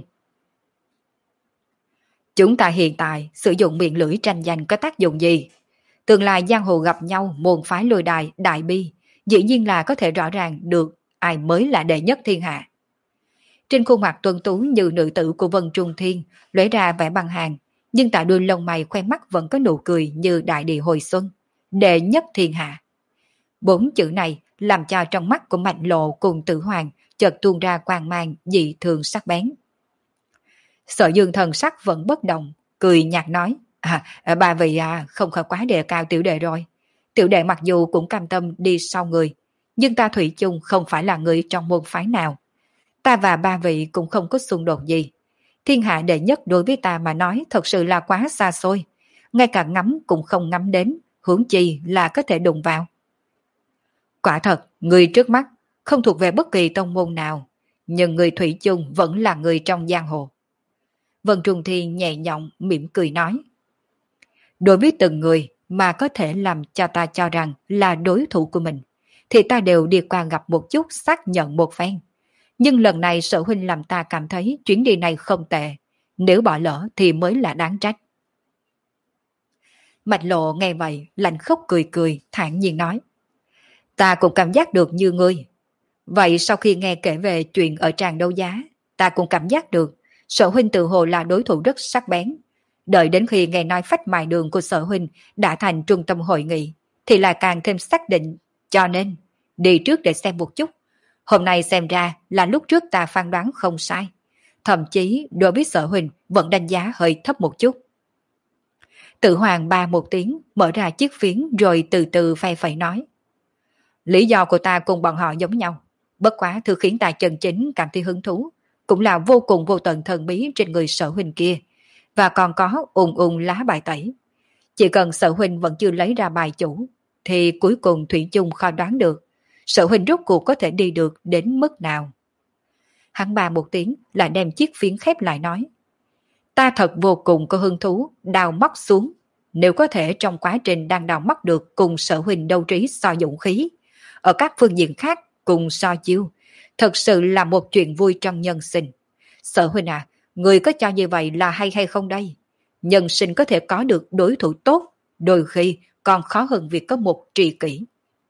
Chúng ta hiện tại sử dụng miệng lưỡi tranh giành có tác dụng gì? Tương lai giang hồ gặp nhau môn phái lôi đài, đại bi, dĩ nhiên là có thể rõ ràng được ai mới là đệ nhất thiên hạ. Trên khuôn mặt tuân tú như nữ tử của Vân Trung Thiên lóe ra vẻ băng hàng, nhưng tại đuôi lông mày khoe mắt vẫn có nụ cười như đại địa hồi xuân. Đệ nhất thiên hạ. Bốn chữ này làm cho trong mắt của Mạnh Lộ cùng Tử Hoàng chợt tuôn ra quang mang dị thường sắc bén. Sở Dương thần sắc vẫn bất động, cười nhạt nói, à, bà vị à, không khỏi quá đề cao tiểu đệ rồi. Tiểu đệ mặc dù cũng cam tâm đi sau người, nhưng ta thủy chung không phải là người trong môn phái nào. Ta và ba vị cũng không có xung đột gì. Thiên hạ đệ nhất đối với ta mà nói thật sự là quá xa xôi. Ngay cả ngắm cũng không ngắm đến, huống chi là có thể đụng vào. Quả thật, người trước mắt không thuộc về bất kỳ tông môn nào, nhưng người thủy chung vẫn là người trong giang hồ. Vân Trung Thiên nhẹ nhõm mỉm cười nói. Đối với từng người mà có thể làm cho ta cho rằng là đối thủ của mình, thì ta đều đi qua gặp một chút xác nhận một phen. Nhưng lần này Sở huynh làm ta cảm thấy chuyến đi này không tệ, nếu bỏ lỡ thì mới là đáng trách. Mạch Lộ nghe vậy, lạnh khóc cười cười, thản nhiên nói. Ta cũng cảm giác được như ngươi. Vậy sau khi nghe kể về chuyện ở tràng đấu giá, ta cũng cảm giác được Sở huynh tự hồ là đối thủ rất sắc bén. Đợi đến khi nghe nói phách mài đường của Sở huynh đã thành trung tâm hội nghị, thì là càng thêm xác định, cho nên đi trước để xem một chút. Hôm nay xem ra là lúc trước ta phán đoán không sai. Thậm chí đối với Sở huynh vẫn đánh giá hơi thấp một chút. Tự Hoàng ba một tiếng, mở ra chiếc phiến rồi từ từ phay phẩy nói. Lý do của ta cùng bọn họ giống nhau. Bất quá thứ khiến ta chân chính cảm thấy hứng thú, cũng là vô cùng vô tận thần bí trên người Sở huynh kia, và còn có ùn ùn lá bài tẩy. Chỉ cần Sở huynh vẫn chưa lấy ra bài chủ, thì cuối cùng thủy chung khó đoán được Sở huynh rốt cuộc có thể đi được đến mức nào. Hắn ba một tiếng lại đem chiếc phiến khép lại nói. Ta thật vô cùng có hứng thú đào móc xuống. Nếu có thể trong quá trình đang đào móc được cùng Sở huynh đấu trí so dũng khí, ở các phương diện khác cùng so chiêu. Thật sự là một chuyện vui trong nhân sinh. Sở huynh à, người có cho như vậy là hay hay không đây? Nhân sinh có thể có được đối thủ tốt, đôi khi còn khó hơn việc có một tri kỷ.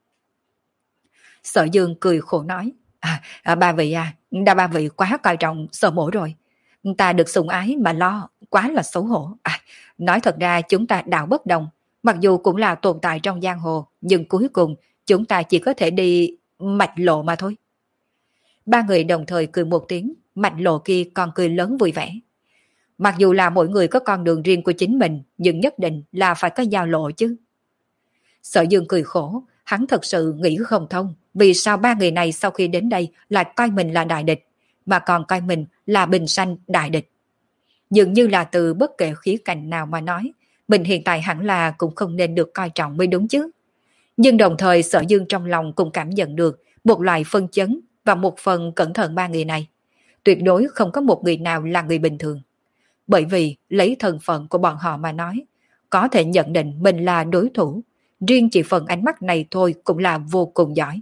Sở Dương cười khổ nói, à, à, ba vị à, đã ba vị quá coi trọng Sở mổ rồi. Ta được sủng ái mà lo, quá là xấu hổ. À, nói thật ra chúng ta đạo bất đồng, mặc dù cũng là tồn tại trong giang hồ, nhưng cuối cùng chúng ta chỉ có thể đi mạch lộ mà thôi. Ba người đồng thời cười một tiếng, mạch lộ kia còn cười lớn vui vẻ. Mặc dù là mỗi người có con đường riêng của chính mình, nhưng nhất định là phải có giao lộ chứ. Sở Dương cười khổ, hắn thật sự nghĩ không thông, vì sao ba người này sau khi đến đây lại coi mình là đại địch, mà còn coi mình là bình sanh đại địch. Dường như là từ bất kể khía cạnh nào mà nói, mình hiện tại hẳn là cũng không nên được coi trọng mới đúng chứ. Nhưng đồng thời Sở Dương trong lòng cũng cảm nhận được một loại phân chấn và một phần cẩn thận ba người này. Tuyệt đối không có một người nào là người bình thường. Bởi vì lấy thân phận của bọn họ mà nói, có thể nhận định mình là đối thủ, riêng chỉ phần ánh mắt này thôi cũng là vô cùng giỏi.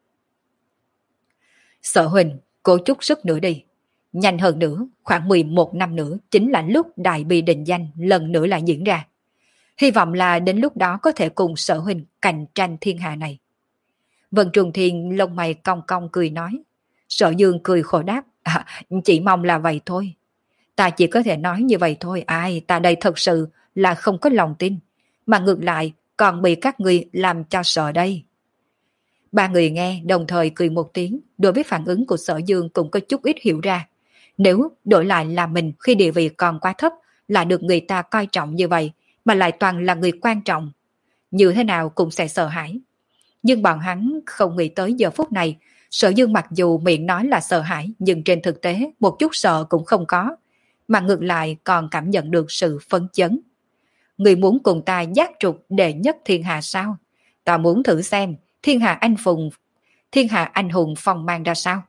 Sở huynh, cố chút sức nữa đi. Nhanh hơn nữa, khoảng mười một năm nữa chính là lúc đại bi định danh lần nữa lại diễn ra. Hy vọng là đến lúc đó có thể cùng sở huynh cạnh tranh thiên hạ này. Vân Trùng Thiên lông mày cong cong cười nói. Sở Dương cười khổ đáp, à, chỉ mong là vậy thôi. Ta chỉ có thể nói như vậy thôi, ai, ta đây thật sự là không có lòng tin, mà ngược lại còn bị các người làm cho sợ đây. Ba người nghe đồng thời cười một tiếng, đối với phản ứng của Sở Dương cũng có chút ít hiểu ra. Nếu đổi lại là mình khi địa vị còn quá thấp, là được người ta coi trọng như vậy, mà lại toàn là người quan trọng, như thế nào cũng sẽ sợ hãi. Nhưng bọn hắn không nghĩ tới giờ phút này, Sở Dương mặc dù miệng nói là sợ hãi, nhưng trên thực tế một chút sợ cũng không có, mà ngược lại còn cảm nhận được sự phấn chấn. Người muốn cùng ta giác trục đệ nhất thiên hạ sao? Ta muốn thử xem thiên hạ anh phùng, thiên hạ anh hùng phong mang ra sao?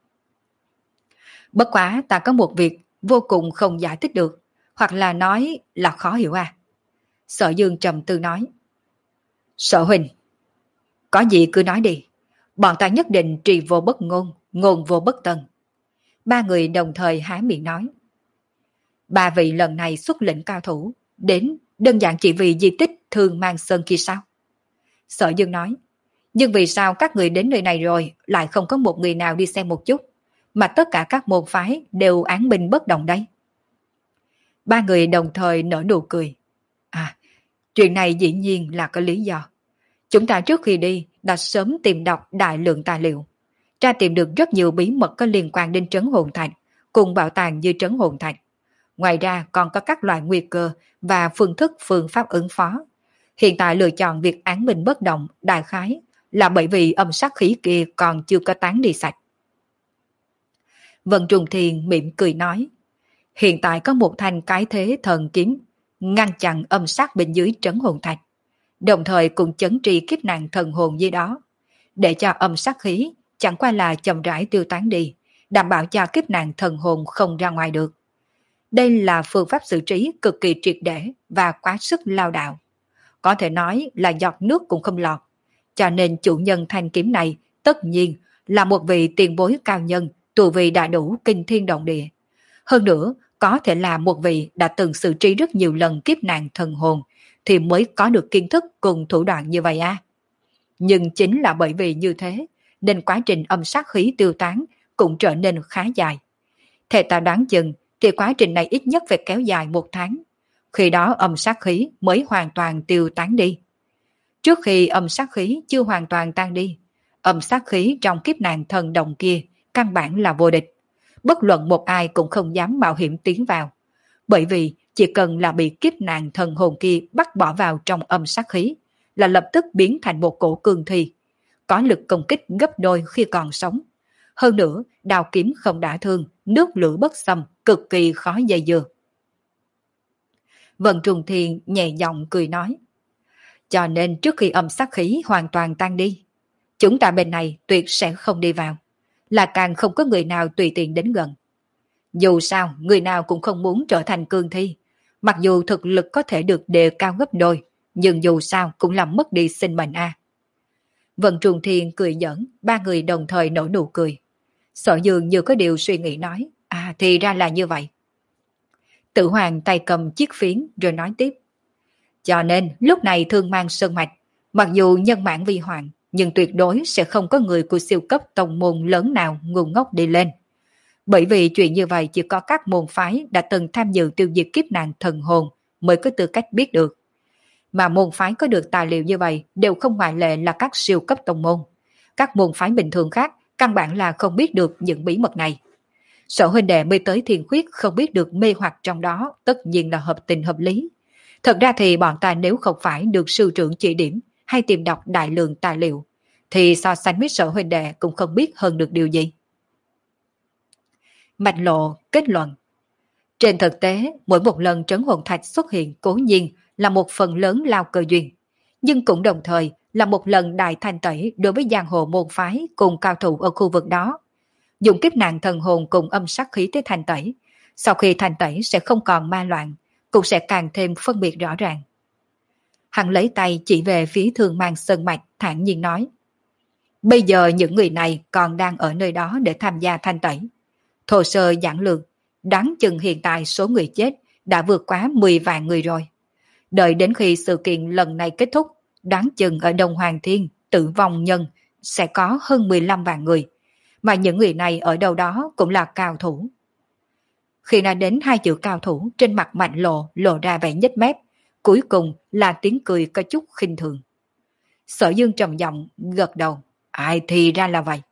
Bất quá ta có một việc vô cùng không giải thích được, hoặc là nói là khó hiểu à? Sở Dương trầm tư nói. Sở huynh, có gì cứ nói đi, bọn ta nhất định trì vô bất ngôn, ngôn vô bất tân. Ba người đồng thời há miệng nói. Ba vị lần này xuất lĩnh cao thủ, đến đơn giản chỉ vì di tích Thương Mang Sơn kia sao? Sở Dương nói. Nhưng vì sao các người đến nơi này rồi lại không có một người nào đi xem một chút, mà tất cả các môn phái đều án binh bất động đây? Ba người đồng thời nở nụ cười. À, chuyện này dĩ nhiên là có lý do. Chúng ta trước khi đi đã sớm tìm đọc đại lượng tài liệu, tra tìm được rất nhiều bí mật có liên quan đến Trấn Hồn Thạch cùng bảo tàng như Trấn Hồn Thạch. Ngoài ra còn có các loại nguy cơ và phương thức phương pháp ứng phó. Hiện tại lựa chọn việc án binh bất động đại khái là bởi vì âm sát khí kia còn chưa có tán đi sạch. Vân Trùng Thiên mỉm cười nói. Hiện tại có một thanh cái thế thần kiếm ngăn chặn âm sát bên dưới Trấn Hồn Thạch, đồng thời cùng chấn tri kiếp nạn thần hồn dưới đó, để cho âm sát khí chẳng qua là chậm rãi tiêu tán đi, đảm bảo cho kiếp nạn thần hồn không ra ngoài được. Đây là phương pháp xử trí cực kỳ triệt để và quá sức lao đạo. Có thể nói là giọt nước cũng không lọt. Cho nên chủ nhân thanh kiếm này tất nhiên là một vị tiền bối cao nhân, tu vi đã đủ kinh thiên động địa. Hơn nữa, có thể là một vị đã từng xử trí rất nhiều lần kiếp nạn thần hồn thì mới có được kiến thức cùng thủ đoạn như vậy à. Nhưng chính là bởi vì như thế nên quá trình âm sát khí tiêu tán cũng trở nên khá dài. Theo ta đoán chừng thì quá trình này ít nhất phải kéo dài một tháng. Khi đó âm sát khí mới hoàn toàn tiêu tán đi. Trước khi âm sát khí chưa hoàn toàn tan đi, âm sát khí trong kiếp nạn thần đồng kia căn bản là vô địch. Bất luận một ai cũng không dám mạo hiểm tiến vào. Bởi vì chỉ cần là bị kiếp nạn thần hồn kia bắt bỏ vào trong âm sát khí là lập tức biến thành một cổ cương thi, có lực công kích gấp đôi khi còn sống. Hơn nữa, đao kiếm không đả thương, nước lửa bất xâm, cực kỳ khó dây dưa. Vân Trùng Thiên nhẹ giọng cười nói. Cho nên trước khi âm sát khí hoàn toàn tan đi, chúng ta bên này tuyệt sẽ không đi vào, là càng không có người nào tùy tiện đến gần. Dù sao, người nào cũng không muốn trở thành cương thi, mặc dù thực lực có thể được đề cao gấp đôi, nhưng dù sao cũng làm mất đi sinh mệnh a. À. Vân Trung Thiên cười giỡn, ba người đồng thời nở nụ cười. Sở Dương như có điều suy nghĩ nói, à thì ra là như vậy. Tử Hoàng tay cầm chiếc phiến rồi nói tiếp. Cho nên lúc này thương mang sơn mạch, mặc dù nhân mạng vi hoàng, nhưng tuyệt đối sẽ không có người của siêu cấp tông môn lớn nào ngu ngốc đi lên. Bởi vì chuyện như vậy chỉ có các môn phái đã từng tham dự tiêu diệt kiếp nạn thần hồn mới có tư cách biết được. Mà môn phái có được tài liệu như vậy đều không ngoại lệ là các siêu cấp tông môn. Các môn phái bình thường khác căn bản là không biết được những bí mật này. Sở huynh đệ mới tới Thiên Khuyết không biết được mê hoặc trong đó tất nhiên là hợp tình hợp lý. Thật ra thì bọn ta nếu không phải được sư trưởng chỉ điểm hay tìm đọc đại lượng tài liệu, thì so sánh với sở huynh đệ cũng không biết hơn được điều gì. Mạch Lộ kết luận. Trên thực tế, mỗi một lần trấn hồn thạch xuất hiện cố nhiên là một phần lớn lao cơ duyên, nhưng cũng đồng thời là một lần đại thanh tẩy đối với giang hồ môn phái cùng cao thủ ở khu vực đó. Dùng kiếp nạn thần hồn cùng âm sắc khí tới thanh tẩy, sau khi thanh tẩy sẽ không còn ma loạn, cũng sẽ càng thêm phân biệt rõ ràng. Hắn lấy tay chỉ về phía Thương Mang Sơn Mạch thản nhiên nói. Bây giờ những người này còn đang ở nơi đó để tham gia thanh tẩy. Thhồ sơ giản lược, đoán chừng hiện tại số người chết đã vượt quá mười vạn người rồi. Đợi đến khi sự kiện lần này kết thúc, đoán chừng ở Đông Hoàng Thiên tử vong nhân sẽ có hơn mười lăm vạn người, mà những người này ở đâu đó cũng là cao thủ. Khi nói đến hai chữ cao thủ, trên mặt Mạnh Lộ lộ ra vẻ nhếch mép, cuối cùng là tiếng cười có chút khinh thường. Sở Dương trầm giọng gật đầu, ai thì ra là vậy.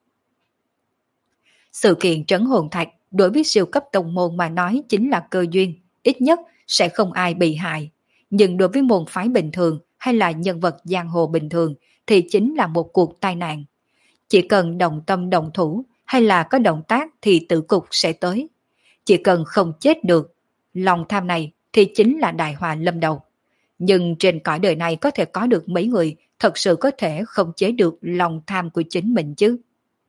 Sự kiện trấn hồn thạch đối với siêu cấp tông môn mà nói chính là cơ duyên, ít nhất sẽ không ai bị hại. Nhưng đối với môn phái bình thường hay là nhân vật giang hồ bình thường thì chính là một cuộc tai nạn. Chỉ cần đồng tâm đồng thủ hay là có động tác thì tử cục sẽ tới. Chỉ cần không chết được, lòng tham này thì chính là đại họa lâm đầu. Nhưng trên cõi đời này có thể có được mấy người thật sự có thể không chế được lòng tham của chính mình chứ.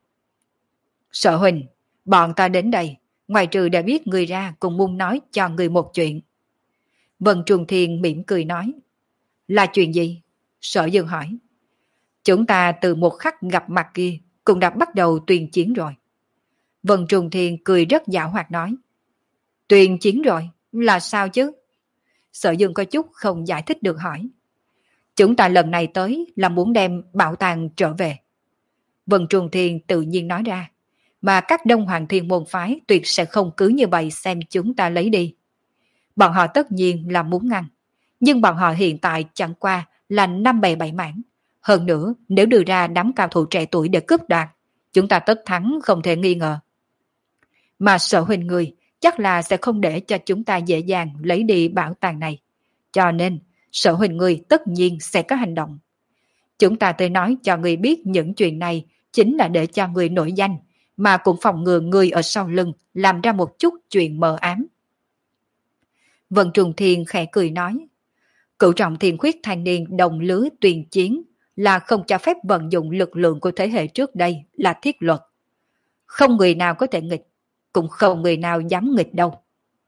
Sở huynh, bọn ta đến đây, ngoài trừ đã biết người ra cùng muốn nói cho người một chuyện. Vân Trung Thiên mỉm cười nói. Là chuyện gì? Sở Dương hỏi. Chúng ta từ một khắc gặp mặt kia cũng đã bắt đầu tuyên chiến rồi. Vân Trung Thiên cười rất dạo hoạt nói. Tuyên chiến rồi? Là sao chứ? Sở Dương có chút không giải thích được hỏi. Chúng ta lần này tới là muốn đem bảo tàng trở về. Vân Trung Thiên tự nhiên nói ra. Mà các Đông Hoàng Thiên môn phái tuyệt sẽ không cứ như vậy xem chúng ta lấy đi. Bọn họ tất nhiên là muốn ngăn. Nhưng bọn họ hiện tại chẳng qua là năm bè bảy mảng. Hơn nữa, nếu đưa ra đám cao thủ trẻ tuổi để cướp đoạt, chúng ta tất thắng không thể nghi ngờ. Mà Sở huynh người chắc là sẽ không để cho chúng ta dễ dàng lấy đi bảo tàng này. Cho nên, Sở huynh người tất nhiên sẽ có hành động. Chúng ta tới nói cho người biết những chuyện này chính là để cho người nổi danh, mà cũng phòng ngừa người ở sau lưng làm ra một chút chuyện mờ ám. Vân Trung Thiên khẽ cười nói, cửu trọng Thiên Khuyết thanh niên đồng lứa tuyên chiến là không cho phép vận dụng lực lượng của thế hệ trước đây là thiết luật. Không người nào có thể nghịch, cũng không người nào dám nghịch đâu.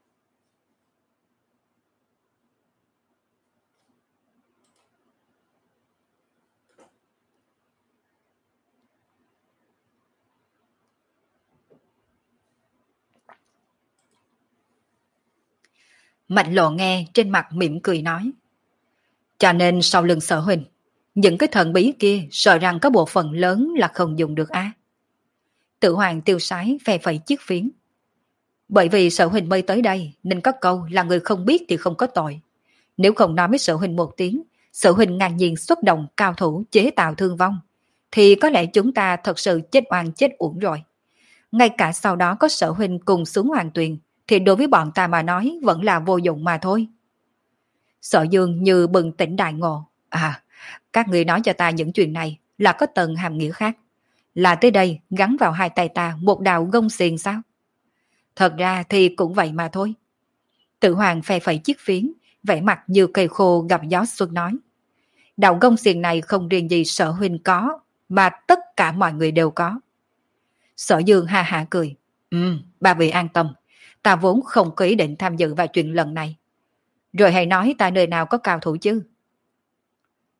Mạnh Lộ nghe trên mặt mỉm cười nói. Cho nên sau lưng Sở huynh, những cái thần bí kia sợ rằng có bộ phận lớn là không dùng được á. Tự Hoàng tiêu sái phe phẩy chiếc phiến. Bởi vì Sở huynh mới tới đây nên có câu là người không biết thì không có tội. Nếu không nói với Sở huynh một tiếng, Sở huynh ngang nhiên xuất động cao thủ chế tạo thương vong, thì có lẽ chúng ta thật sự chết oan chết uổng rồi. Ngay cả sau đó có Sở huynh cùng xuống hoàng tuyền, thì đối với bọn ta mà nói vẫn là vô dụng mà thôi. Sở Dương như bừng tỉnh đại ngộ. À, các người nói cho ta những chuyện này là có tầng hàm nghĩa khác. Là tới đây gắn vào hai tay ta một đạo gông xiềng sao? Thật ra thì cũng vậy mà thôi. Tự Hoàng phe phẩy chiếc phiến, vẻ mặt như cây khô gặp gió xuân nói. Đạo gông xiềng này không riêng gì Sở huynh có, mà tất cả mọi người đều có. Sở Dương ha hả cười. Ừ, ba vị an tâm. Ta vốn không có ý định tham dự vào chuyện lần này. Rồi hãy nói ta nơi nào có cao thủ chứ.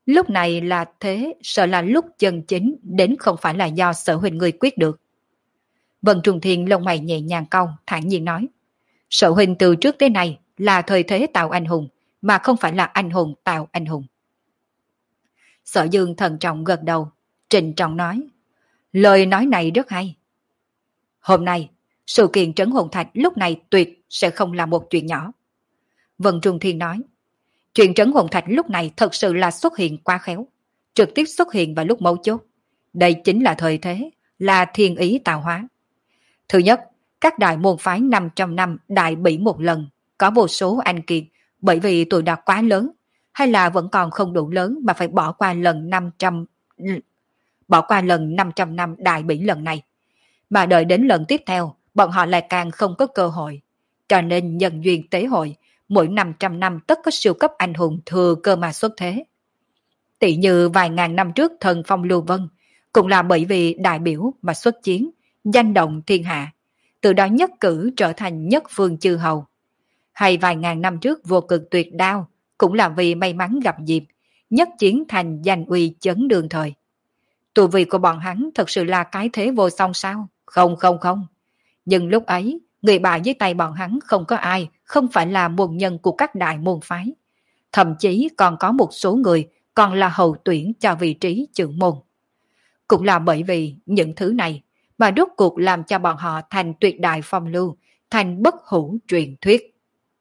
Lúc này là thế, sợ là lúc chân chính đến không phải là do Sở huynh ngươi quyết được. Vân Trung Thiên lông mày nhẹ nhàng cau, thản nhiên nói. Sở huynh từ trước tới nay là thời thế tạo anh hùng, mà không phải là anh hùng tạo anh hùng. Sở Dương thận trọng gật đầu, trịnh trọng nói. Lời nói này rất hay. Hôm nay, sự kiện trấn hồn thạch lúc này tuyệt sẽ không là một chuyện nhỏ. Vân Trung Thiên nói. Chuyện trấn hồn thạch lúc này thật sự là xuất hiện quá khéo, trực tiếp xuất hiện vào lúc mấu chốt. Đây chính là thời thế, là thiên ý tạo hóa. Thứ nhất, các đại môn phái năm trăm năm đại bỉ một lần, có vô số anh kiệt, bởi vì tuổi đã quá lớn, hay là vẫn còn không đủ lớn mà phải bỏ qua lần năm trăm bỏ qua lần năm trăm năm đại bỉ lần này. Mà đợi đến lần tiếp theo, bọn họ lại càng không có cơ hội. Cho nên nhân duyên tế hội, mỗi năm trăm năm tất có siêu cấp anh hùng thừa cơ mà xuất thế. Tỷ như vài ngàn năm trước thần phong Lưu Vân, cũng là bởi vì đại biểu mà xuất chiến, danh động thiên hạ, từ đó nhất cử trở thành nhất phương chư hầu. Hay vài ngàn năm trước vô cực tuyệt đao, cũng là vì may mắn gặp dịp, nhất chiến thành danh uy chấn đường thời. Tu vi của bọn hắn thật sự là cái thế vô song sao? Không không không. Nhưng lúc ấy, người bại dưới tay bọn hắn không có ai, không phải là môn nhân của các đại môn phái. Thậm chí còn có một số người còn là hậu tuyển cho vị trí trưởng môn. Cũng là bởi vì những thứ này mà rốt cuộc làm cho bọn họ thành tuyệt đại phong lưu, thành bất hủ truyền thuyết.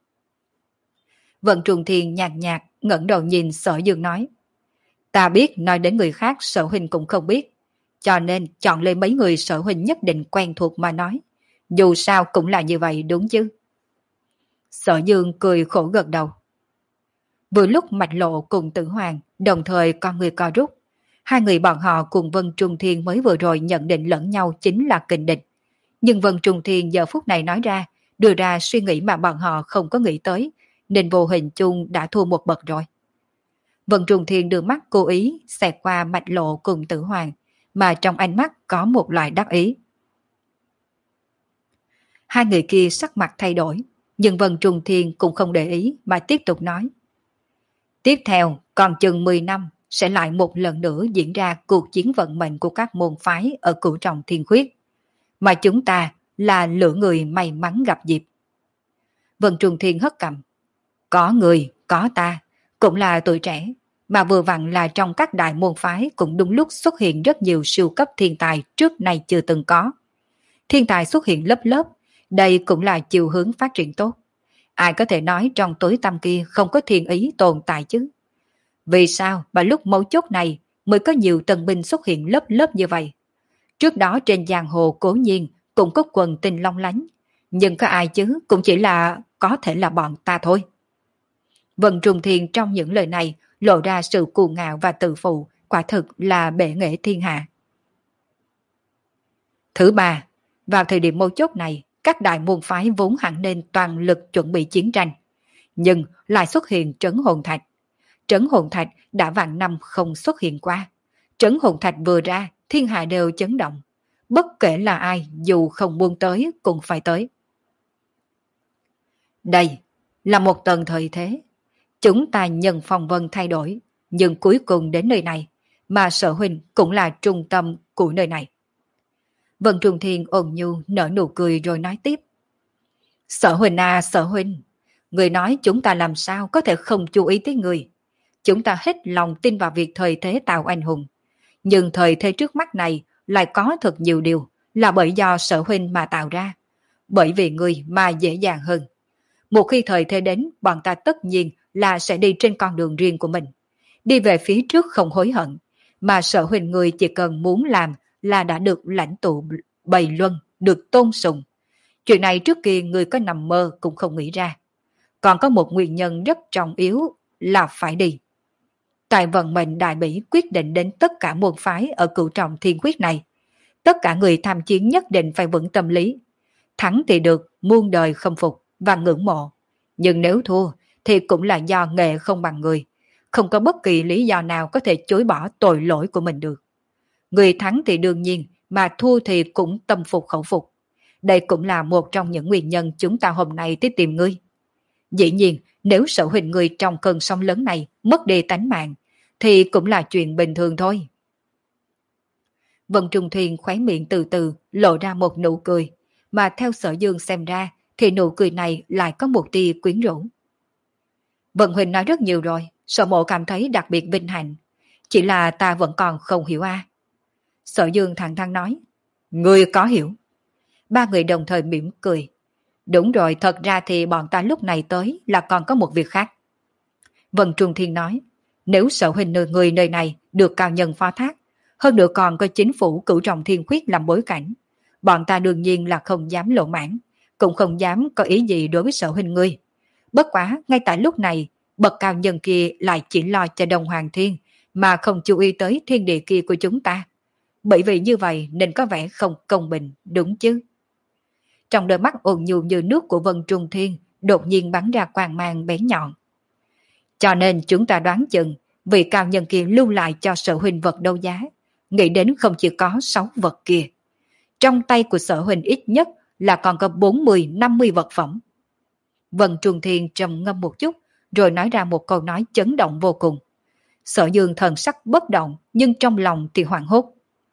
Vận Trùng Thiên nhạt nhạt ngẩng đầu nhìn Sở Dương nói. Ta biết nói đến người khác Sở huynh cũng không biết, cho nên chọn lên mấy người Sở huynh nhất định quen thuộc mà nói. Dù sao cũng là như vậy đúng chứ? Sở Dương cười khổ gật đầu. Vừa lúc Mạch Lộ cùng Tử Hoàng đồng thời con người co rút, hai người bọn họ cùng Vân Trung Thiên mới vừa rồi nhận định lẫn nhau chính là kình địch. Nhưng Vân Trung Thiên giờ phút này nói ra, đưa ra suy nghĩ mà bọn họ không có nghĩ tới, nên vô hình chung đã thua một bậc rồi. Vân Trung Thiên đưa mắt cố ý xẹt qua Mạch Lộ cùng Tử Hoàng, mà trong ánh mắt có một loại đắc ý. Hai người kia sắc mặt thay đổi, nhưng Vân Trung Thiên cũng không để ý mà tiếp tục nói. Tiếp theo, còn chừng mười năm, sẽ lại một lần nữa diễn ra cuộc chiến vận mệnh của các môn phái ở Cửu Trọng Thiên Khuyết. Mà chúng ta là lựa người may mắn gặp dịp. Vân Trung Thiên hất cằm. Có người, có ta, cũng là tuổi trẻ, mà vừa vặn là trong các đại môn phái cũng đúng lúc xuất hiện rất nhiều siêu cấp thiên tài trước nay chưa từng có. Thiên tài xuất hiện lớp lớp, đây cũng là chiều hướng phát triển tốt. Ai có thể nói trong tối tăm kia không có thiên ý tồn tại chứ? Vì sao mà lúc mấu chốt này mới có nhiều tân binh xuất hiện lớp lớp như vậy? Trước đó trên giang hồ cố nhiên cũng có quần tình long lánh, nhưng có ai chứ, cũng chỉ là có thể là bọn ta thôi. Vân Trung Thiên trong những lời này lộ ra sự cuồng ngạo và tự phụ, quả thực là bệ nghệ thiên hạ. Thứ ba, vào thời điểm mấu chốt này, các đại môn phái vốn hẳn nên toàn lực chuẩn bị chiến tranh, nhưng lại xuất hiện trấn hồn thạch. Trấn hồn thạch đã vạn năm không xuất hiện qua. Trấn hồn thạch vừa ra, thiên hạ đều chấn động. Bất kể là ai, dù không muốn tới, cũng phải tới. Đây là một tầng thời thế. Chúng ta nhân phong vân thay đổi, nhưng cuối cùng đến nơi này, mà Sở huynh cũng là trung tâm của nơi này. Vân Trung Thiên ôn nhu nở nụ cười rồi nói tiếp. Sở huynh à, Sở huynh, người nói chúng ta làm sao có thể không chú ý tới người. Chúng ta hết lòng tin vào việc thời thế tạo anh hùng. Nhưng thời thế trước mắt này lại có thật nhiều điều là bởi do Sở huynh mà tạo ra. Bởi vì người mà dễ dàng hơn. Một khi thời thế đến, bọn ta tất nhiên là sẽ đi trên con đường riêng của mình. Đi về phía trước không hối hận. Mà Sở huynh người chỉ cần muốn làm là đã được lãnh tụ bày luân, được tôn sùng. Chuyện này trước kia người có nằm mơ cũng không nghĩ ra. Còn có một nguyên nhân rất trọng yếu là phải đi. Tại vận mệnh đại bỉ quyết định đến tất cả môn phái ở Cửu Trọng Thiên Quyết này. Tất cả người tham chiến nhất định phải vững tâm lý. Thắng thì được, muôn đời khâm phục và ngưỡng mộ. Nhưng nếu thua thì cũng là do nghệ không bằng người. Không có bất kỳ lý do nào có thể chối bỏ tội lỗi của mình được. Người thắng thì đương nhiên, mà thua thì cũng tâm phục khẩu phục. Đây cũng là một trong những nguyên nhân chúng ta hôm nay tới tìm ngươi. Dĩ nhiên, nếu Sở huynh ngươi trong cơn sóng lớn này mất đi tánh mạng, thì cũng là chuyện bình thường thôi. Vân Trung Thuyền khóe miệng từ từ lộ ra một nụ cười, mà theo Sở Dương xem ra thì nụ cười này lại có một tia quyến rũ. Vân Huỳnh nói rất nhiều rồi, Sở Mộ cảm thấy đặc biệt vinh hạnh, chỉ là ta vẫn còn không hiểu a. Sở Dương thẳng thắn nói, ngươi có hiểu. Ba người đồng thời mỉm cười. Đúng rồi, thật ra thì bọn ta lúc này tới là còn có một việc khác. Vân Trung Thiên nói, nếu Sở Huynh nơi người nơi này được cao nhân phó thác, hơn nữa còn có chính phủ cửu trọng thiên khuyết làm bối cảnh, bọn ta đương nhiên là không dám lộ mãn, cũng không dám có ý gì đối với Sở Huynh ngươi. Bất quá, ngay tại lúc này, bậc cao nhân kia lại chỉ lo cho Đông Hoàng Thiên, mà không chú ý tới thiên địa kia của chúng ta. Bởi vì như vậy nên có vẻ không công bình, đúng chứ? Trong đôi mắt ôn nhu như nước của Vân Trung Thiên đột nhiên bắn ra quang mang bén nhọn. Cho nên chúng ta đoán chừng vị cao nhân kia lưu lại cho Sở Huynh vật đấu giá, nghĩ đến không chỉ có sáu vật kia. Trong tay của Sở Huynh ít nhất là còn có bốn mươi năm mươi vật phẩm. Vân Trung Thiên trầm ngâm một chút, rồi nói ra một câu nói chấn động vô cùng. Sở Dương thần sắc bất động, nhưng trong lòng thì hoảng hốt.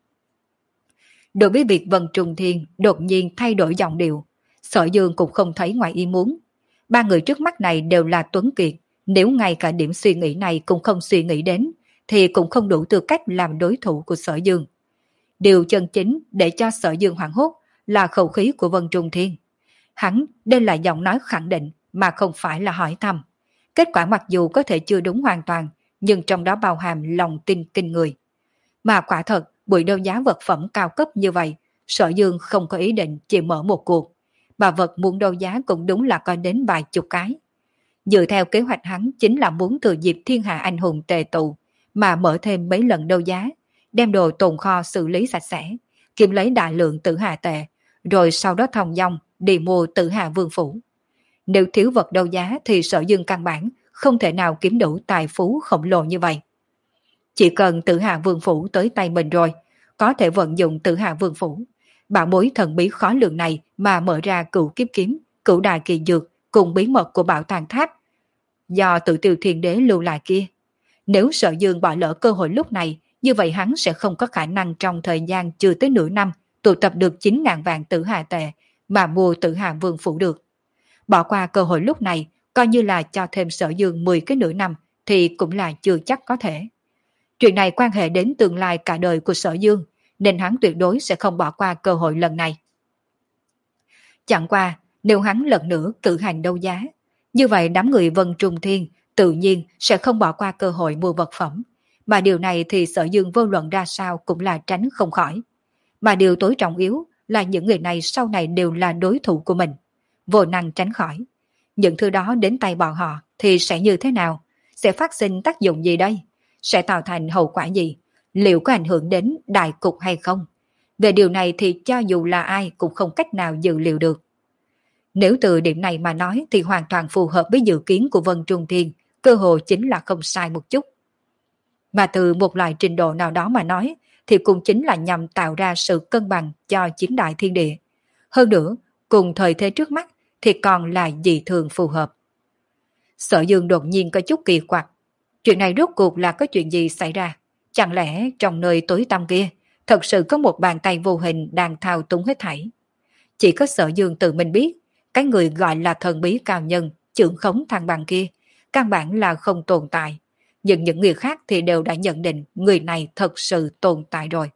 Đối với việc Vân Trung Thiên đột nhiên thay đổi giọng điệu, Sở Dương cũng không thấy ngoài ý muốn. Ba người trước mắt này đều là tuấn kiệt, nếu ngay cả điểm suy nghĩ này cũng không suy nghĩ đến, thì cũng không đủ tư cách làm đối thủ của Sở Dương. Điều chân chính để cho Sở Dương hoảng hốt là khẩu khí của Vân Trung Thiên. Hắn đây là giọng nói khẳng định mà không phải là hỏi thăm. Kết quả mặc dù có thể chưa đúng hoàn toàn, nhưng trong đó bao hàm lòng tin kinh người. Mà quả thật, buổi đấu giá vật phẩm cao cấp như vậy, Sở Dương không có ý định chỉ mở một cuộc. Bà vật muốn đấu giá cũng đúng là có đến vài chục cái. Dựa theo kế hoạch hắn chính là muốn thừa dịp thiên hạ anh hùng tề tụ, mà mở thêm mấy lần đấu giá, đem đồ tồn kho xử lý sạch sẽ, kiếm lấy đại lượng tử hà tệ, rồi sau đó thong dong đi mua tử hà vương phủ. Nếu thiếu vật đấu giá thì Sở Dương căn bản không thể nào kiếm đủ tài phú khổng lồ như vậy. Chỉ cần tử hà vương phủ tới tay mình rồi, có thể vận dụng tử hà vương phủ, bảo bối thần bí khó lường này mà mở ra cửu kiếp kiếm, cửu đài kỳ dược cùng bí mật của bảo tàng tháp do Tự Tiêu Thiên Đế lưu lại kia. Nếu Sở Dương bỏ lỡ cơ hội lúc này, như vậy hắn sẽ không có khả năng trong thời gian chưa tới nửa năm tụ tập được chín ngàn vạn tử hà tệ mà mua tử hà vương phủ được. Bỏ qua cơ hội lúc này, coi như là cho thêm Sở Dương mười cái nửa năm thì cũng là chưa chắc có thể. Chuyện này quan hệ đến tương lai cả đời của Sở Dương, nên hắn tuyệt đối sẽ không bỏ qua cơ hội lần này. Chẳng qua, nếu hắn lần nữa cử hành đấu giá, như vậy đám người Vân Trung Thiên tự nhiên sẽ không bỏ qua cơ hội mua vật phẩm, mà điều này thì Sở Dương vô luận ra sao cũng là tránh không khỏi. Mà điều tối trọng yếu là những người này sau này đều là đối thủ của mình, vô năng tránh khỏi. Những thứ đó đến tay bọn họ thì sẽ như thế nào? Sẽ phát sinh tác dụng gì đây? Sẽ tạo thành hậu quả gì? Liệu có ảnh hưởng đến đại cục hay không? Về điều này thì cho dù là ai cũng không cách nào dự liệu được. Nếu từ điểm này mà nói thì hoàn toàn phù hợp với dự kiến của Vân Trung Thiên, cơ hội chính là không sai một chút. Mà từ một loại trình độ nào đó mà nói thì cũng chính là nhằm tạo ra sự cân bằng cho chín đại thiên địa. Hơn nữa, cùng thời thế trước mắt thì còn là dị thường phù hợp. Sở Dương đột nhiên có chút kỳ quặc. Chuyện này rốt cuộc là có chuyện gì xảy ra? Chẳng lẽ trong nơi tối tăm kia thật sự có một bàn tay vô hình đang thao túng hết thảy? Chỉ có Sở Dương tự mình biết, cái người gọi là thần bí cao nhân, trưởng khống thăng bằng kia, căn bản là không tồn tại. Nhưng những người khác thì đều đã nhận định người này thật sự tồn tại rồi.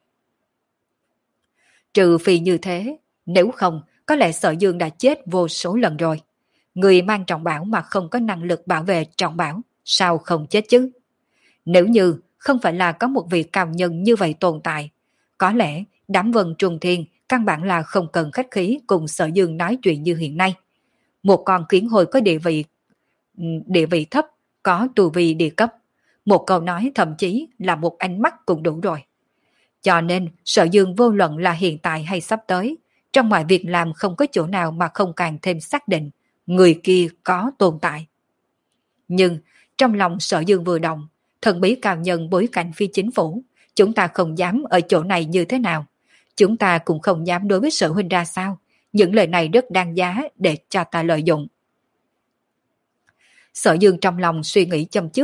Trừ phi như thế, nếu không, có lẽ Sở Dương đã chết vô số lần rồi. Người mang trọng bảo mà không có năng lực bảo vệ trọng bảo, sao không chết chứ? Nếu như không phải là có một vị cao nhân như vậy tồn tại, có lẽ đám Vân Trung Thiên căn bản là không cần khách khí cùng Sở Dương nói chuyện như hiện nay. Một con kiến hồi có địa vị địa vị thấp, có tu vi địa cấp. Một câu nói thậm chí là một ánh mắt cũng đủ rồi. Cho nên Sở Dương vô luận là hiện tại hay sắp tới, trong mọi việc làm không có chỗ nào mà không càng thêm xác định người kia có tồn tại. Nhưng trong lòng Sở Dương vừa động, thần bí cao nhân bối cảnh phi chính phủ, chúng ta không dám ở chỗ này như thế nào. Chúng ta cũng không dám đối với Sở Huynh ra sao. Những lời này rất đáng giá để cho ta lợi dụng. Sở Dương trong lòng suy nghĩ châm trước,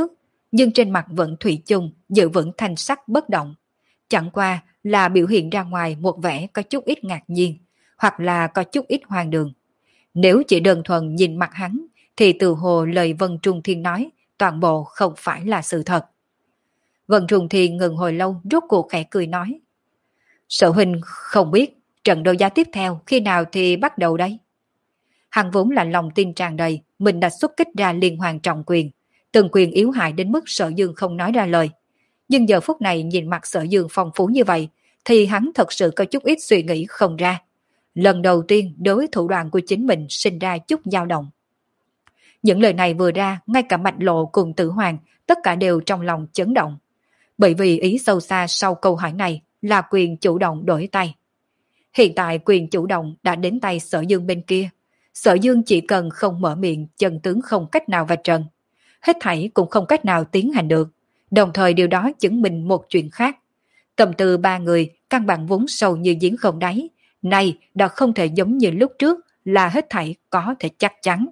nhưng trên mặt vẫn thủy chung giữ vững thanh sắc bất động. Chẳng qua là biểu hiện ra ngoài một vẻ có chút ít ngạc nhiên, hoặc là có chút ít hoang đường. Nếu chỉ đơn thuần nhìn mặt hắn, thì từ hồ lời Vân Trung Thiên nói toàn bộ không phải là sự thật. Vân Trung Thiên ngừng hồi lâu rốt cuộc khẽ cười nói. Sở huynh không biết trận đấu giá tiếp theo khi nào thì bắt đầu đây? Hắn vốn là lòng tin tràn đầy, mình đã xuất kích ra liên hoàn trọng quyền, từng quyền yếu hại đến mức Sở Dương không nói ra lời. Nhưng giờ phút này nhìn mặt Sở Dương phong phú như vậy, thì hắn thật sự có chút ít suy nghĩ không ra. Lần đầu tiên đối với thủ đoạn của chính mình sinh ra chút dao động. Những lời này vừa ra, ngay cả Mạch Lộ cùng Tử Hoàng, tất cả đều trong lòng chấn động. Bởi vì ý sâu xa sau câu hỏi này là quyền chủ động đổi tay. Hiện tại quyền chủ động đã đến tay Sở Dương bên kia. Sở Dương chỉ cần không mở miệng, chân tướng không cách nào vạch trần. Hết thảy cũng không cách nào tiến hành được. Đồng thời điều đó chứng minh một chuyện khác. Tâm tư ba người căn bản vốn sâu như giếng không đáy. Nay đã không thể giống như lúc trước là hết thảy có thể chắc chắn.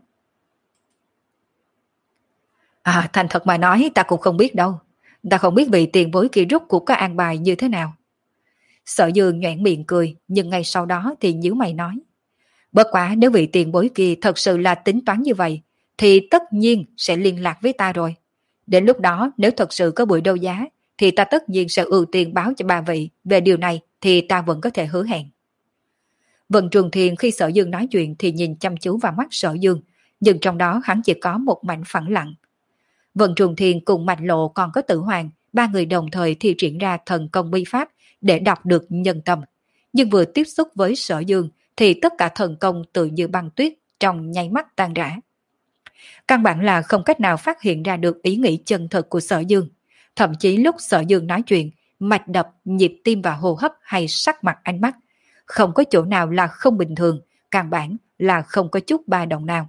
À, thành thật mà nói ta cũng không biết đâu. Ta không biết vị tiền bối kia rốt cuộc có an bài như thế nào. Sở Dương nhoẻn miệng cười, nhưng ngay sau đó thì nhíu mày nói. Bất quả nếu vị tiền bối kia thật sự là tính toán như vậy, thì tất nhiên sẽ liên lạc với ta rồi. Đến lúc đó nếu thật sự có buổi đấu giá, thì ta tất nhiên sẽ ưu tiên báo cho ba vị. Về điều này thì ta vẫn có thể hứa hẹn. Vân Trường Thiên khi Sở Dương nói chuyện thì nhìn chăm chú vào mắt Sở Dương, nhưng trong đó hắn chỉ có một mảnh phẳng lặng. Vân Trường Thiên cùng Mạch Lộ còn có Tử Hoàng, ba người đồng thời thi triển ra thần công bí pháp để đọc được nhân tâm. Nhưng vừa tiếp xúc với Sở Dương thì tất cả thần công tự như băng tuyết trong nháy mắt tan rã. Căn bản là không cách nào phát hiện ra được ý nghĩ chân thực của Sở Dương. Thậm chí lúc Sở Dương nói chuyện, mạch đập, nhịp tim và hô hấp hay sắc mặt ánh mắt, không có chỗ nào là không bình thường, căn bản là không có chút ba động nào.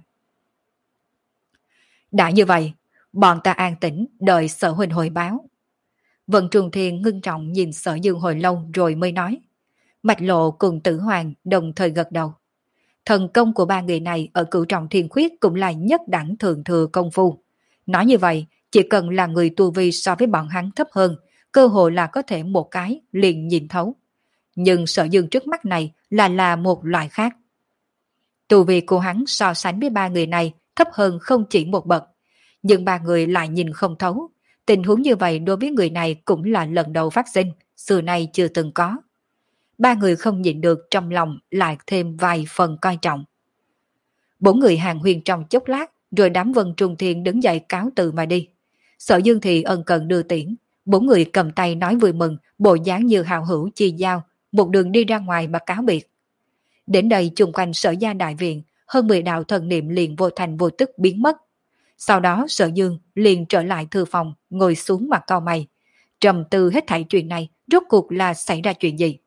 Đã như vậy, bọn ta an tĩnh đợi Sở huynh hồi báo. Vân Trường Thiên ngưng trọng nhìn Sở Dương hồi lâu rồi mới nói. Mạch Lộ cùng Tử Hoàng đồng thời gật đầu. Thần công của ba người này ở Cửu Trọng Thiên Khuyết cũng là nhất đẳng thượng thừa công phu. Nói như vậy, chỉ cần là người tu vi so với bọn hắn thấp hơn, cơ hội là có thể một cái liền nhìn thấu. Nhưng Sở Dương trước mắt này là là một loại khác. Tu vi của hắn so sánh với ba người này thấp hơn không chỉ một bậc, nhưng ba người lại nhìn không thấu. Tình huống như vậy đối với người này cũng là lần đầu phát sinh, xưa nay chưa từng có. Ba người không nhịn được trong lòng lại thêm vài phần coi trọng. Bốn người hàng huyên trong chốc lát, rồi đám Vân Trung Thiên đứng dậy cáo từ mà đi. Sở Dương thì ân cần đưa tiễn, bốn người cầm tay nói vui mừng, bộ dáng như hào hữu chi giao, một đường đi ra ngoài mà cáo biệt. Đến đây chung quanh Sở gia đại viện, hơn mười đạo thần niệm liền vô thành vô tức biến mất. Sau đó Sở Dương liền trở lại thư phòng, ngồi xuống mặt cau mày, trầm tư hết thảy chuyện này, rốt cuộc là xảy ra chuyện gì?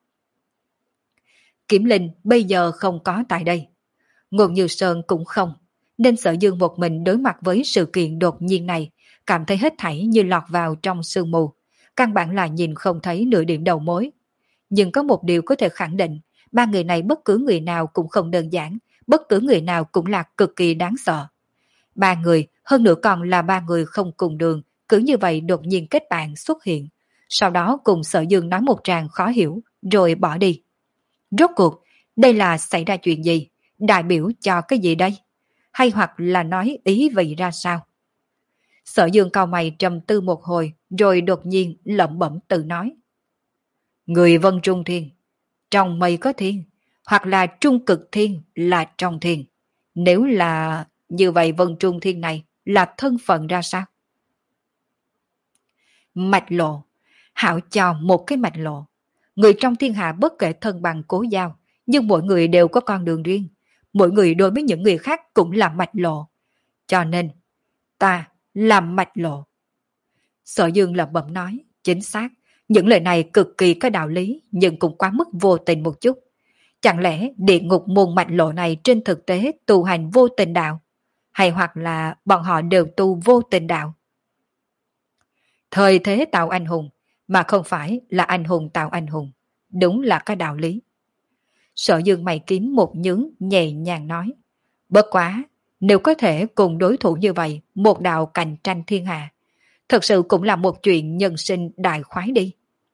Kiểm Linh bây giờ không có tại đây, Ngô Như Sơn cũng không, nên Sở Dương một mình đối mặt với sự kiện đột nhiên này, cảm thấy hết thảy như lọt vào trong sương mù, căn bản là nhìn không thấy nửa điểm đầu mối. Nhưng có một điều có thể khẳng định, ba người này bất cứ người nào cũng không đơn giản, bất cứ người nào cũng là cực kỳ đáng sợ. Ba người, hơn nữa còn là ba người không cùng đường, cứ như vậy đột nhiên kết bạn xuất hiện, sau đó cùng Sở Dương nói một tràng khó hiểu, rồi bỏ đi. Rốt cuộc, đây là xảy ra chuyện gì? Đại biểu cho cái gì đây? Hay hoặc là nói ý vị ra sao? Sở Dương cau mày trầm tư một hồi, rồi đột nhiên lẩm bẩm tự nói. Người Vân Trung Thiên, trong mây có thiên, hoặc là trung cực thiên là trong thiên. Nếu là như vậy Vân Trung Thiên này là thân phận ra sao? Mạch lộ, hảo cho một cái mạch lộ. Người trong thiên hạ bất kể thân bằng cố giao, nhưng mỗi người đều có con đường riêng. Mỗi người đối với những người khác cũng là mạch lộ. Cho nên, ta là mạch lộ. Sở Dương lẩm bẩm nói, chính xác. Những lời này cực kỳ có đạo lý, nhưng cũng quá mức vô tình một chút. Chẳng lẽ địa ngục môn mạch lộ này trên thực tế tu hành vô tình đạo? Hay hoặc là bọn họ đều tu vô tình đạo? Thời thế tạo anh hùng, mà không phải là anh hùng tạo anh hùng. Đúng là cái đạo lý. Sở Dương mày kiếm một nhướng nhẹ nhàng nói. Bất quá, nếu có thể cùng đối thủ như vậy, một đạo cạnh tranh thiên hạ, Thật sự cũng là một chuyện nhân sinh đại khoái đi.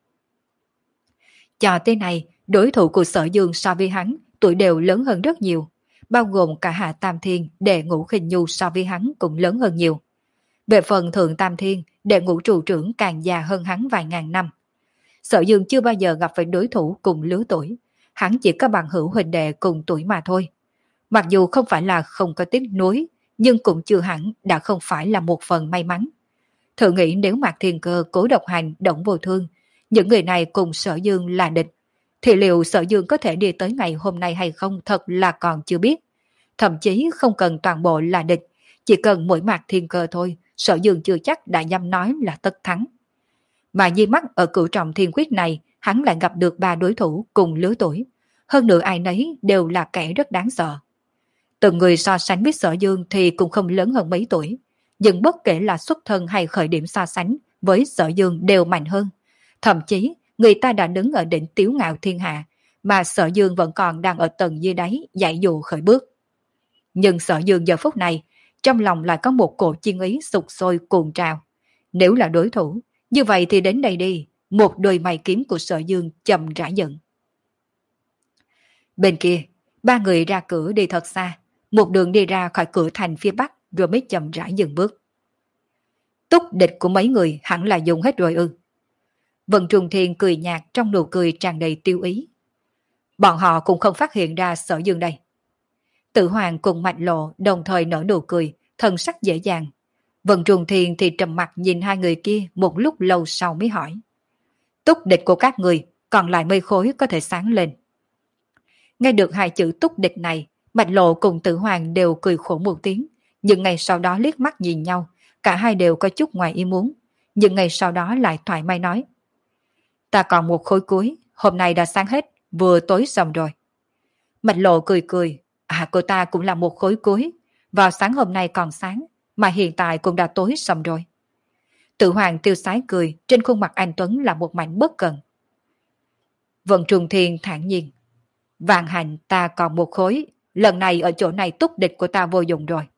Cho tới này, đối thủ của Sở Dương so với hắn tuổi đều lớn hơn rất nhiều, bao gồm cả Hạ Tam Thiên, Đệ Ngũ Khinh Nhu so với hắn cũng lớn hơn nhiều. Về phần Thượng Tam Thiên, Đệ Ngũ Trụ Trưởng càng già hơn hắn vài ngàn năm. Sở Dương chưa bao giờ gặp phải đối thủ cùng lứa tuổi, hắn chỉ có bằng hữu huynh đệ cùng tuổi mà thôi. Mặc dù không phải là không có tiếc nuối, nhưng cũng chưa hẳn đã không phải là một phần may mắn. Thử nghĩ nếu Mạc Thiên Cơ, Cố Độc Hành, Đổng Vô Thương, những người này cùng Sở Dương là địch, thì liệu Sở Dương có thể đi tới ngày hôm nay hay không thật là còn chưa biết. Thậm chí không cần toàn bộ là địch, chỉ cần mỗi Mạc Thiên Cơ thôi, Sở Dương chưa chắc đã dám nói là tất thắng. Mà di mắt ở cửu trọng thiên quyết này, hắn lại gặp được ba đối thủ cùng lứa tuổi. Hơn nữa ai nấy đều là kẻ rất đáng sợ. Từng người so sánh với Sở Dương thì cũng không lớn hơn mấy tuổi, nhưng bất kể là xuất thân hay khởi điểm so sánh với Sở Dương đều mạnh hơn. Thậm chí người ta đã đứng ở đỉnh tiếu ngạo thiên hạ, mà Sở Dương vẫn còn đang ở tầng dưới đáy dạy dụ khởi bước. Nhưng Sở Dương giờ phút này, trong lòng lại có một cổ chiên ý sục sôi cuồng trào. Nếu là đối thủ, như vậy thì đến đây đi, một đôi mày kiếm của Sở Dương chậm rãi dựng. Bên kia, ba người ra cửa đi thật xa, một đường đi ra khỏi cửa thành phía bắc rồi mới chậm rãi dừng bước. Túc địch của mấy người hẳn là dùng hết rồi ư. Vân Trung Thiên cười nhạt trong nụ cười tràn đầy tiêu ý. Bọn họ cũng không phát hiện ra Sở Dương đây. Tử Hoàng cùng Mạch Lộ đồng thời nở nụ cười, thần sắc dễ dàng. Vân Trung Thiên thì trầm mặt nhìn hai người kia một lúc lâu sau mới hỏi. Túc địch của các người, còn lại mây khối có thể sáng lên. Nghe được hai chữ túc địch này, Mạch Lộ cùng Tử Hoàng đều cười khổ một tiếng, nhưng ngày sau đó liếc mắt nhìn nhau, cả hai đều có chút ngoài ý muốn, nhưng ngày sau đó lại thoải mái nói. Ta còn một khối cuối, hôm nay đã sáng hết, vừa tối xong rồi. Mạch Lộ cười cười, à cô ta cũng là một khối cuối, vào sáng hôm nay còn sáng, mà hiện tại cũng đã tối xong rồi. Tử Hoàng tiêu sái cười, trên khuôn mặt anh Tuấn là một mảnh bất cần. Vận Trùng Thiên thản nhiên. Vạn Hành ta còn một khối, lần này ở chỗ này túc địch của ta vô dụng rồi.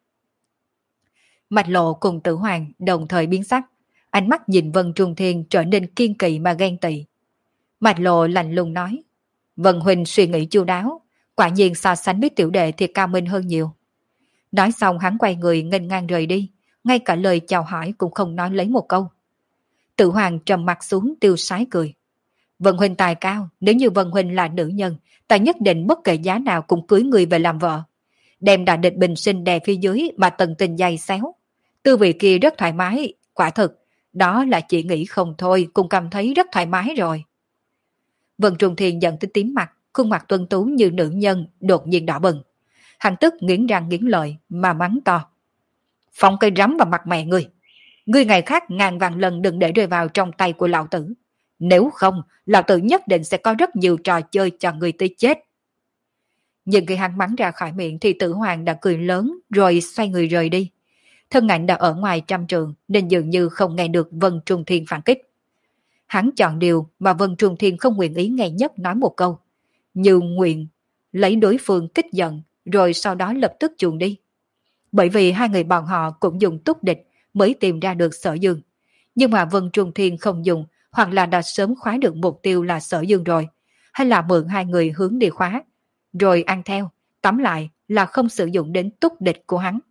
Mạch Lộ cùng Tử Hoàng đồng thời biến sắc, ánh mắt nhìn Vân Trung Thiên trở nên kiên kỵ mà ghen tị. Mạch Lộ lạnh lùng nói, Vân Huynh suy nghĩ chu đáo, quả nhiên so sánh với tiểu đệ thì cao minh hơn nhiều. Nói xong hắn quay người nghênh ngang rời đi, ngay cả lời chào hỏi cũng không nói lấy một câu. Tử Hoàng trầm mặt xuống tiêu sái cười. Vân Huynh tài cao, nếu như Vân Huynh là nữ nhân, ta nhất định bất kể giá nào cũng cưới người về làm vợ. Đem đại địch bình sinh đè phía dưới mà tận tình dày xéo. Tư vị kia rất thoải mái, quả thực, đó là chỉ nghĩ không thôi, cũng cảm thấy rất thoải mái rồi. Vân Trung Thiên giận tới tím mặt, khuôn mặt tuân tú như nữ nhân đột nhiên đỏ bừng. Hắn tức nghiến răng nghiến lợi mà mắng to. Phóng cây rắm vào mặt mẹ ngươi. Ngươi ngày khác ngàn vàng lần đừng để rơi vào trong tay của lão tử. Nếu không, lão tử nhất định sẽ có rất nhiều trò chơi cho ngươi tới chết. Nhưng khi hắn mắng ra khỏi miệng thì Tử Hoàng đã cười lớn rồi xoay người rời đi. Thân ảnh đã ở ngoài trăm trường nên dường như không nghe được Vân Trung Thiên phản kích. Hắn chọn điều mà Vân Trung Thiên không nguyện ý nghe nhất nói một câu. Như nguyện lấy đối phương kích giận rồi sau đó lập tức chuồn đi. Bởi vì hai người bọn họ cũng dùng túc địch mới tìm ra được Sở Dương. Nhưng mà Vân Trung Thiên không dùng, hoặc là đã sớm khóa được mục tiêu là Sở Dương rồi, hay là mượn hai người hướng đi khóa, rồi ăn theo, tóm lại là không sử dụng đến túc địch của hắn.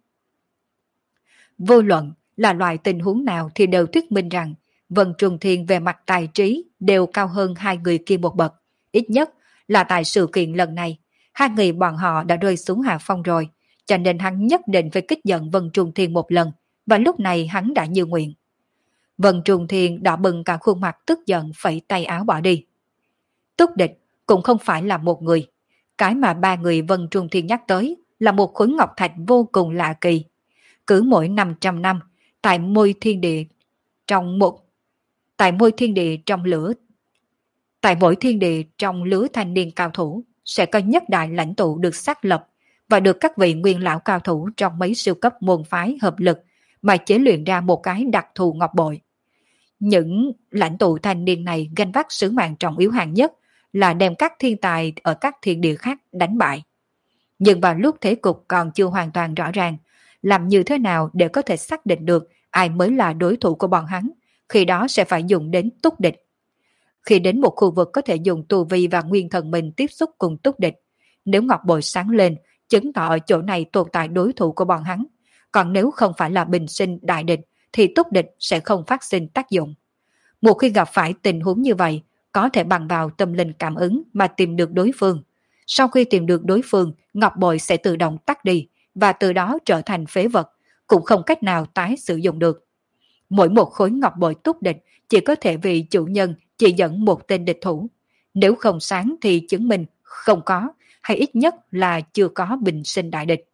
Vô luận là loại tình huống nào thì đều thuyết minh rằng Vân Trung Thiên về mặt tài trí đều cao hơn hai người kia một bậc, ít nhất là tại sự kiện lần này, hai người bọn họ đã rơi xuống hạ phong rồi, cho nên hắn nhất định phải kích giận Vân Trung Thiên một lần, và lúc này hắn đã như nguyện. Vân Trung Thiên đỏ bừng cả khuôn mặt tức giận phẩy tay áo bỏ đi. Túc địch cũng không phải là một người, cái mà ba người Vân Trung Thiên nhắc tới là một khối ngọc thạch vô cùng lạ kỳ. Cứ mỗi năm trăm năm, tại môi thiên địa trong một tại môi thiên địa trong lửa tại mỗi thiên địa trong lứa thanh niên cao thủ sẽ có nhất đại lãnh tụ được xác lập và được các vị nguyên lão cao thủ trong mấy siêu cấp môn phái hợp lực mà chế luyện ra một cái đặc thù ngọc bội. Những lãnh tụ thanh niên này gánh vác sứ mạng trọng yếu hạng nhất là đem các thiên tài ở các thiên địa khác đánh bại. Nhưng vào lúc thế cục còn chưa hoàn toàn rõ ràng, làm như thế nào để có thể xác định được ai mới là đối thủ của bọn hắn, khi đó sẽ phải dùng đến túc địch. Khi đến một khu vực có thể dùng tu vi và nguyên thần mình tiếp xúc cùng túc địch, nếu ngọc bội sáng lên, chứng tỏ ở chỗ này tồn tại đối thủ của bọn hắn. Còn nếu không phải là bình sinh đại địch, thì túc địch sẽ không phát sinh tác dụng. Một khi gặp phải tình huống như vậy, có thể bằng vào tâm linh cảm ứng mà tìm được đối phương. Sau khi tìm được đối phương, ngọc bội sẽ tự động tắt đi, và từ đó trở thành phế vật, cũng không cách nào tái sử dụng được. Mỗi một khối ngọc bội túc địch chỉ có thể vì chủ nhân chỉ dẫn một tên địch thủ. Nếu không sáng thì chứng minh không có, hay ít nhất là chưa có bình sinh đại địch.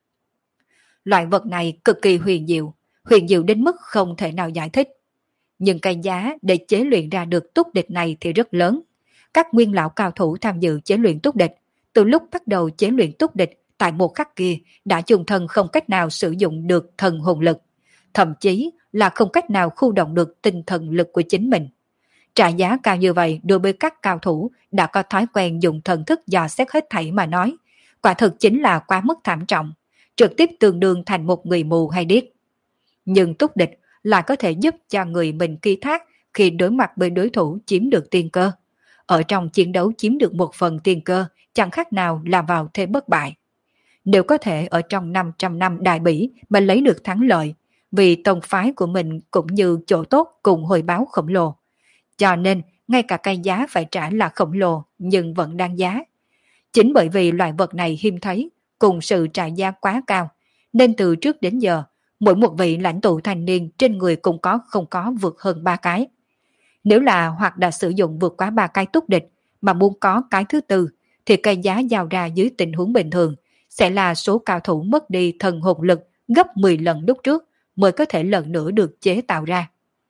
Loại vật này cực kỳ huyền diệu, huyền diệu đến mức không thể nào giải thích. Nhưng cái giá để chế luyện ra được túc địch này thì rất lớn. Các nguyên lão cao thủ tham dự chế luyện túc địch, từ lúc bắt đầu chế luyện túc địch tại một khắc kia đã chung thân không cách nào sử dụng được thần hồn lực, thậm chí là không cách nào khu động được tinh thần lực của chính mình. Trả giá cao như vậy đối với các cao thủ đã có thói quen dùng thần thức dò xét hết thảy mà nói, quả thực chính là quá mức thảm trọng, trực tiếp tương đương thành một người mù hay điếc. Nhưng túc địch là có thể giúp cho người mình ký thác khi đối mặt với đối thủ chiếm được tiên cơ. Ở trong chiến đấu chiếm được một phần tiên cơ chẳng khác nào là vào thế bất bại. Nếu có thể ở trong năm trăm năm đại bỉ mà lấy được thắng lợi, vì tông phái của mình cũng như chỗ tốt cùng hồi báo khổng lồ. Cho nên, ngay cả cái giá phải trả là khổng lồ nhưng vẫn đáng giá. Chính bởi vì loại vật này hiếm thấy, cùng sự trả giá quá cao, nên từ trước đến giờ, mỗi một vị lãnh tụ thanh niên trên người cũng có không có vượt hơn ba cái. Nếu là hoặc đã sử dụng vượt quá ba cái túc địch, mà muốn có cái thứ tư, thì cái giá giao ra dưới tình huống bình thường, sẽ là số cao thủ mất đi thần hồn lực gấp mười lần lúc trước mới có thể lần nữa được chế tạo ra.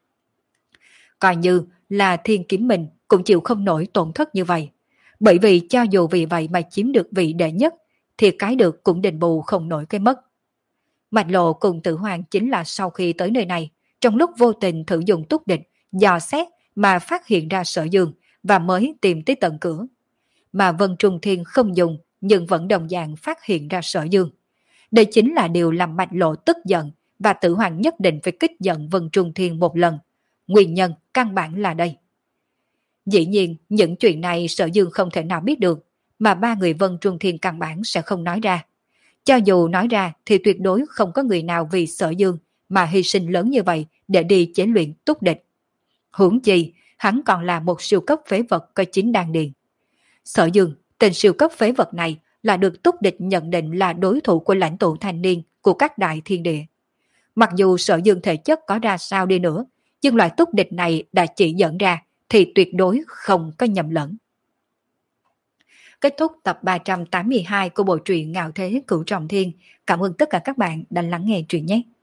Coi như là thiên kiếm mình cũng chịu không nổi tổn thất như vậy. Bởi vì cho dù vì vậy mà chiếm được vị đệ nhất, thì cái được cũng đền bù không nổi cái mất. Mạch Lộ cùng Tử Hoàng chính là sau khi tới nơi này, trong lúc vô tình thử dùng túc địch, dò xét mà phát hiện ra Sở Dương và mới tìm tới tận cửa. Mà Vân Trung Thiên không dùng nhưng vẫn đồng dạng phát hiện ra Sở Dương. Đây chính là điều làm Mạch Lộ tức giận và Tử Hoàng nhất định phải kích giận Vân Trung Thiên một lần. Nguyên nhân căn bản là đây. Dĩ nhiên những chuyện này Sở Dương không thể nào biết được, mà ba người Vân Trung Thiên căn bản sẽ không nói ra. Cho dù nói ra thì tuyệt đối không có người nào vì Sở Dương mà hy sinh lớn như vậy để đi chế luyện túc địch. Huống chi, hắn còn là một siêu cấp phế vật có chính đan điền. Sở Dương, tên siêu cấp phế vật này là được túc địch nhận định là đối thủ của lãnh tụ thanh niên của các đại thiên địa. Mặc dù Sở Dương thể chất có ra sao đi nữa, nhưng loại túc địch này đã chỉ dẫn ra thì tuyệt đối không có nhầm lẫn. Kết thúc tập ba trăm tám mươi hai của bộ truyện Ngạo Thế Cửu Trọng Thiên. Cảm ơn tất cả các bạn đã lắng nghe truyện nhé.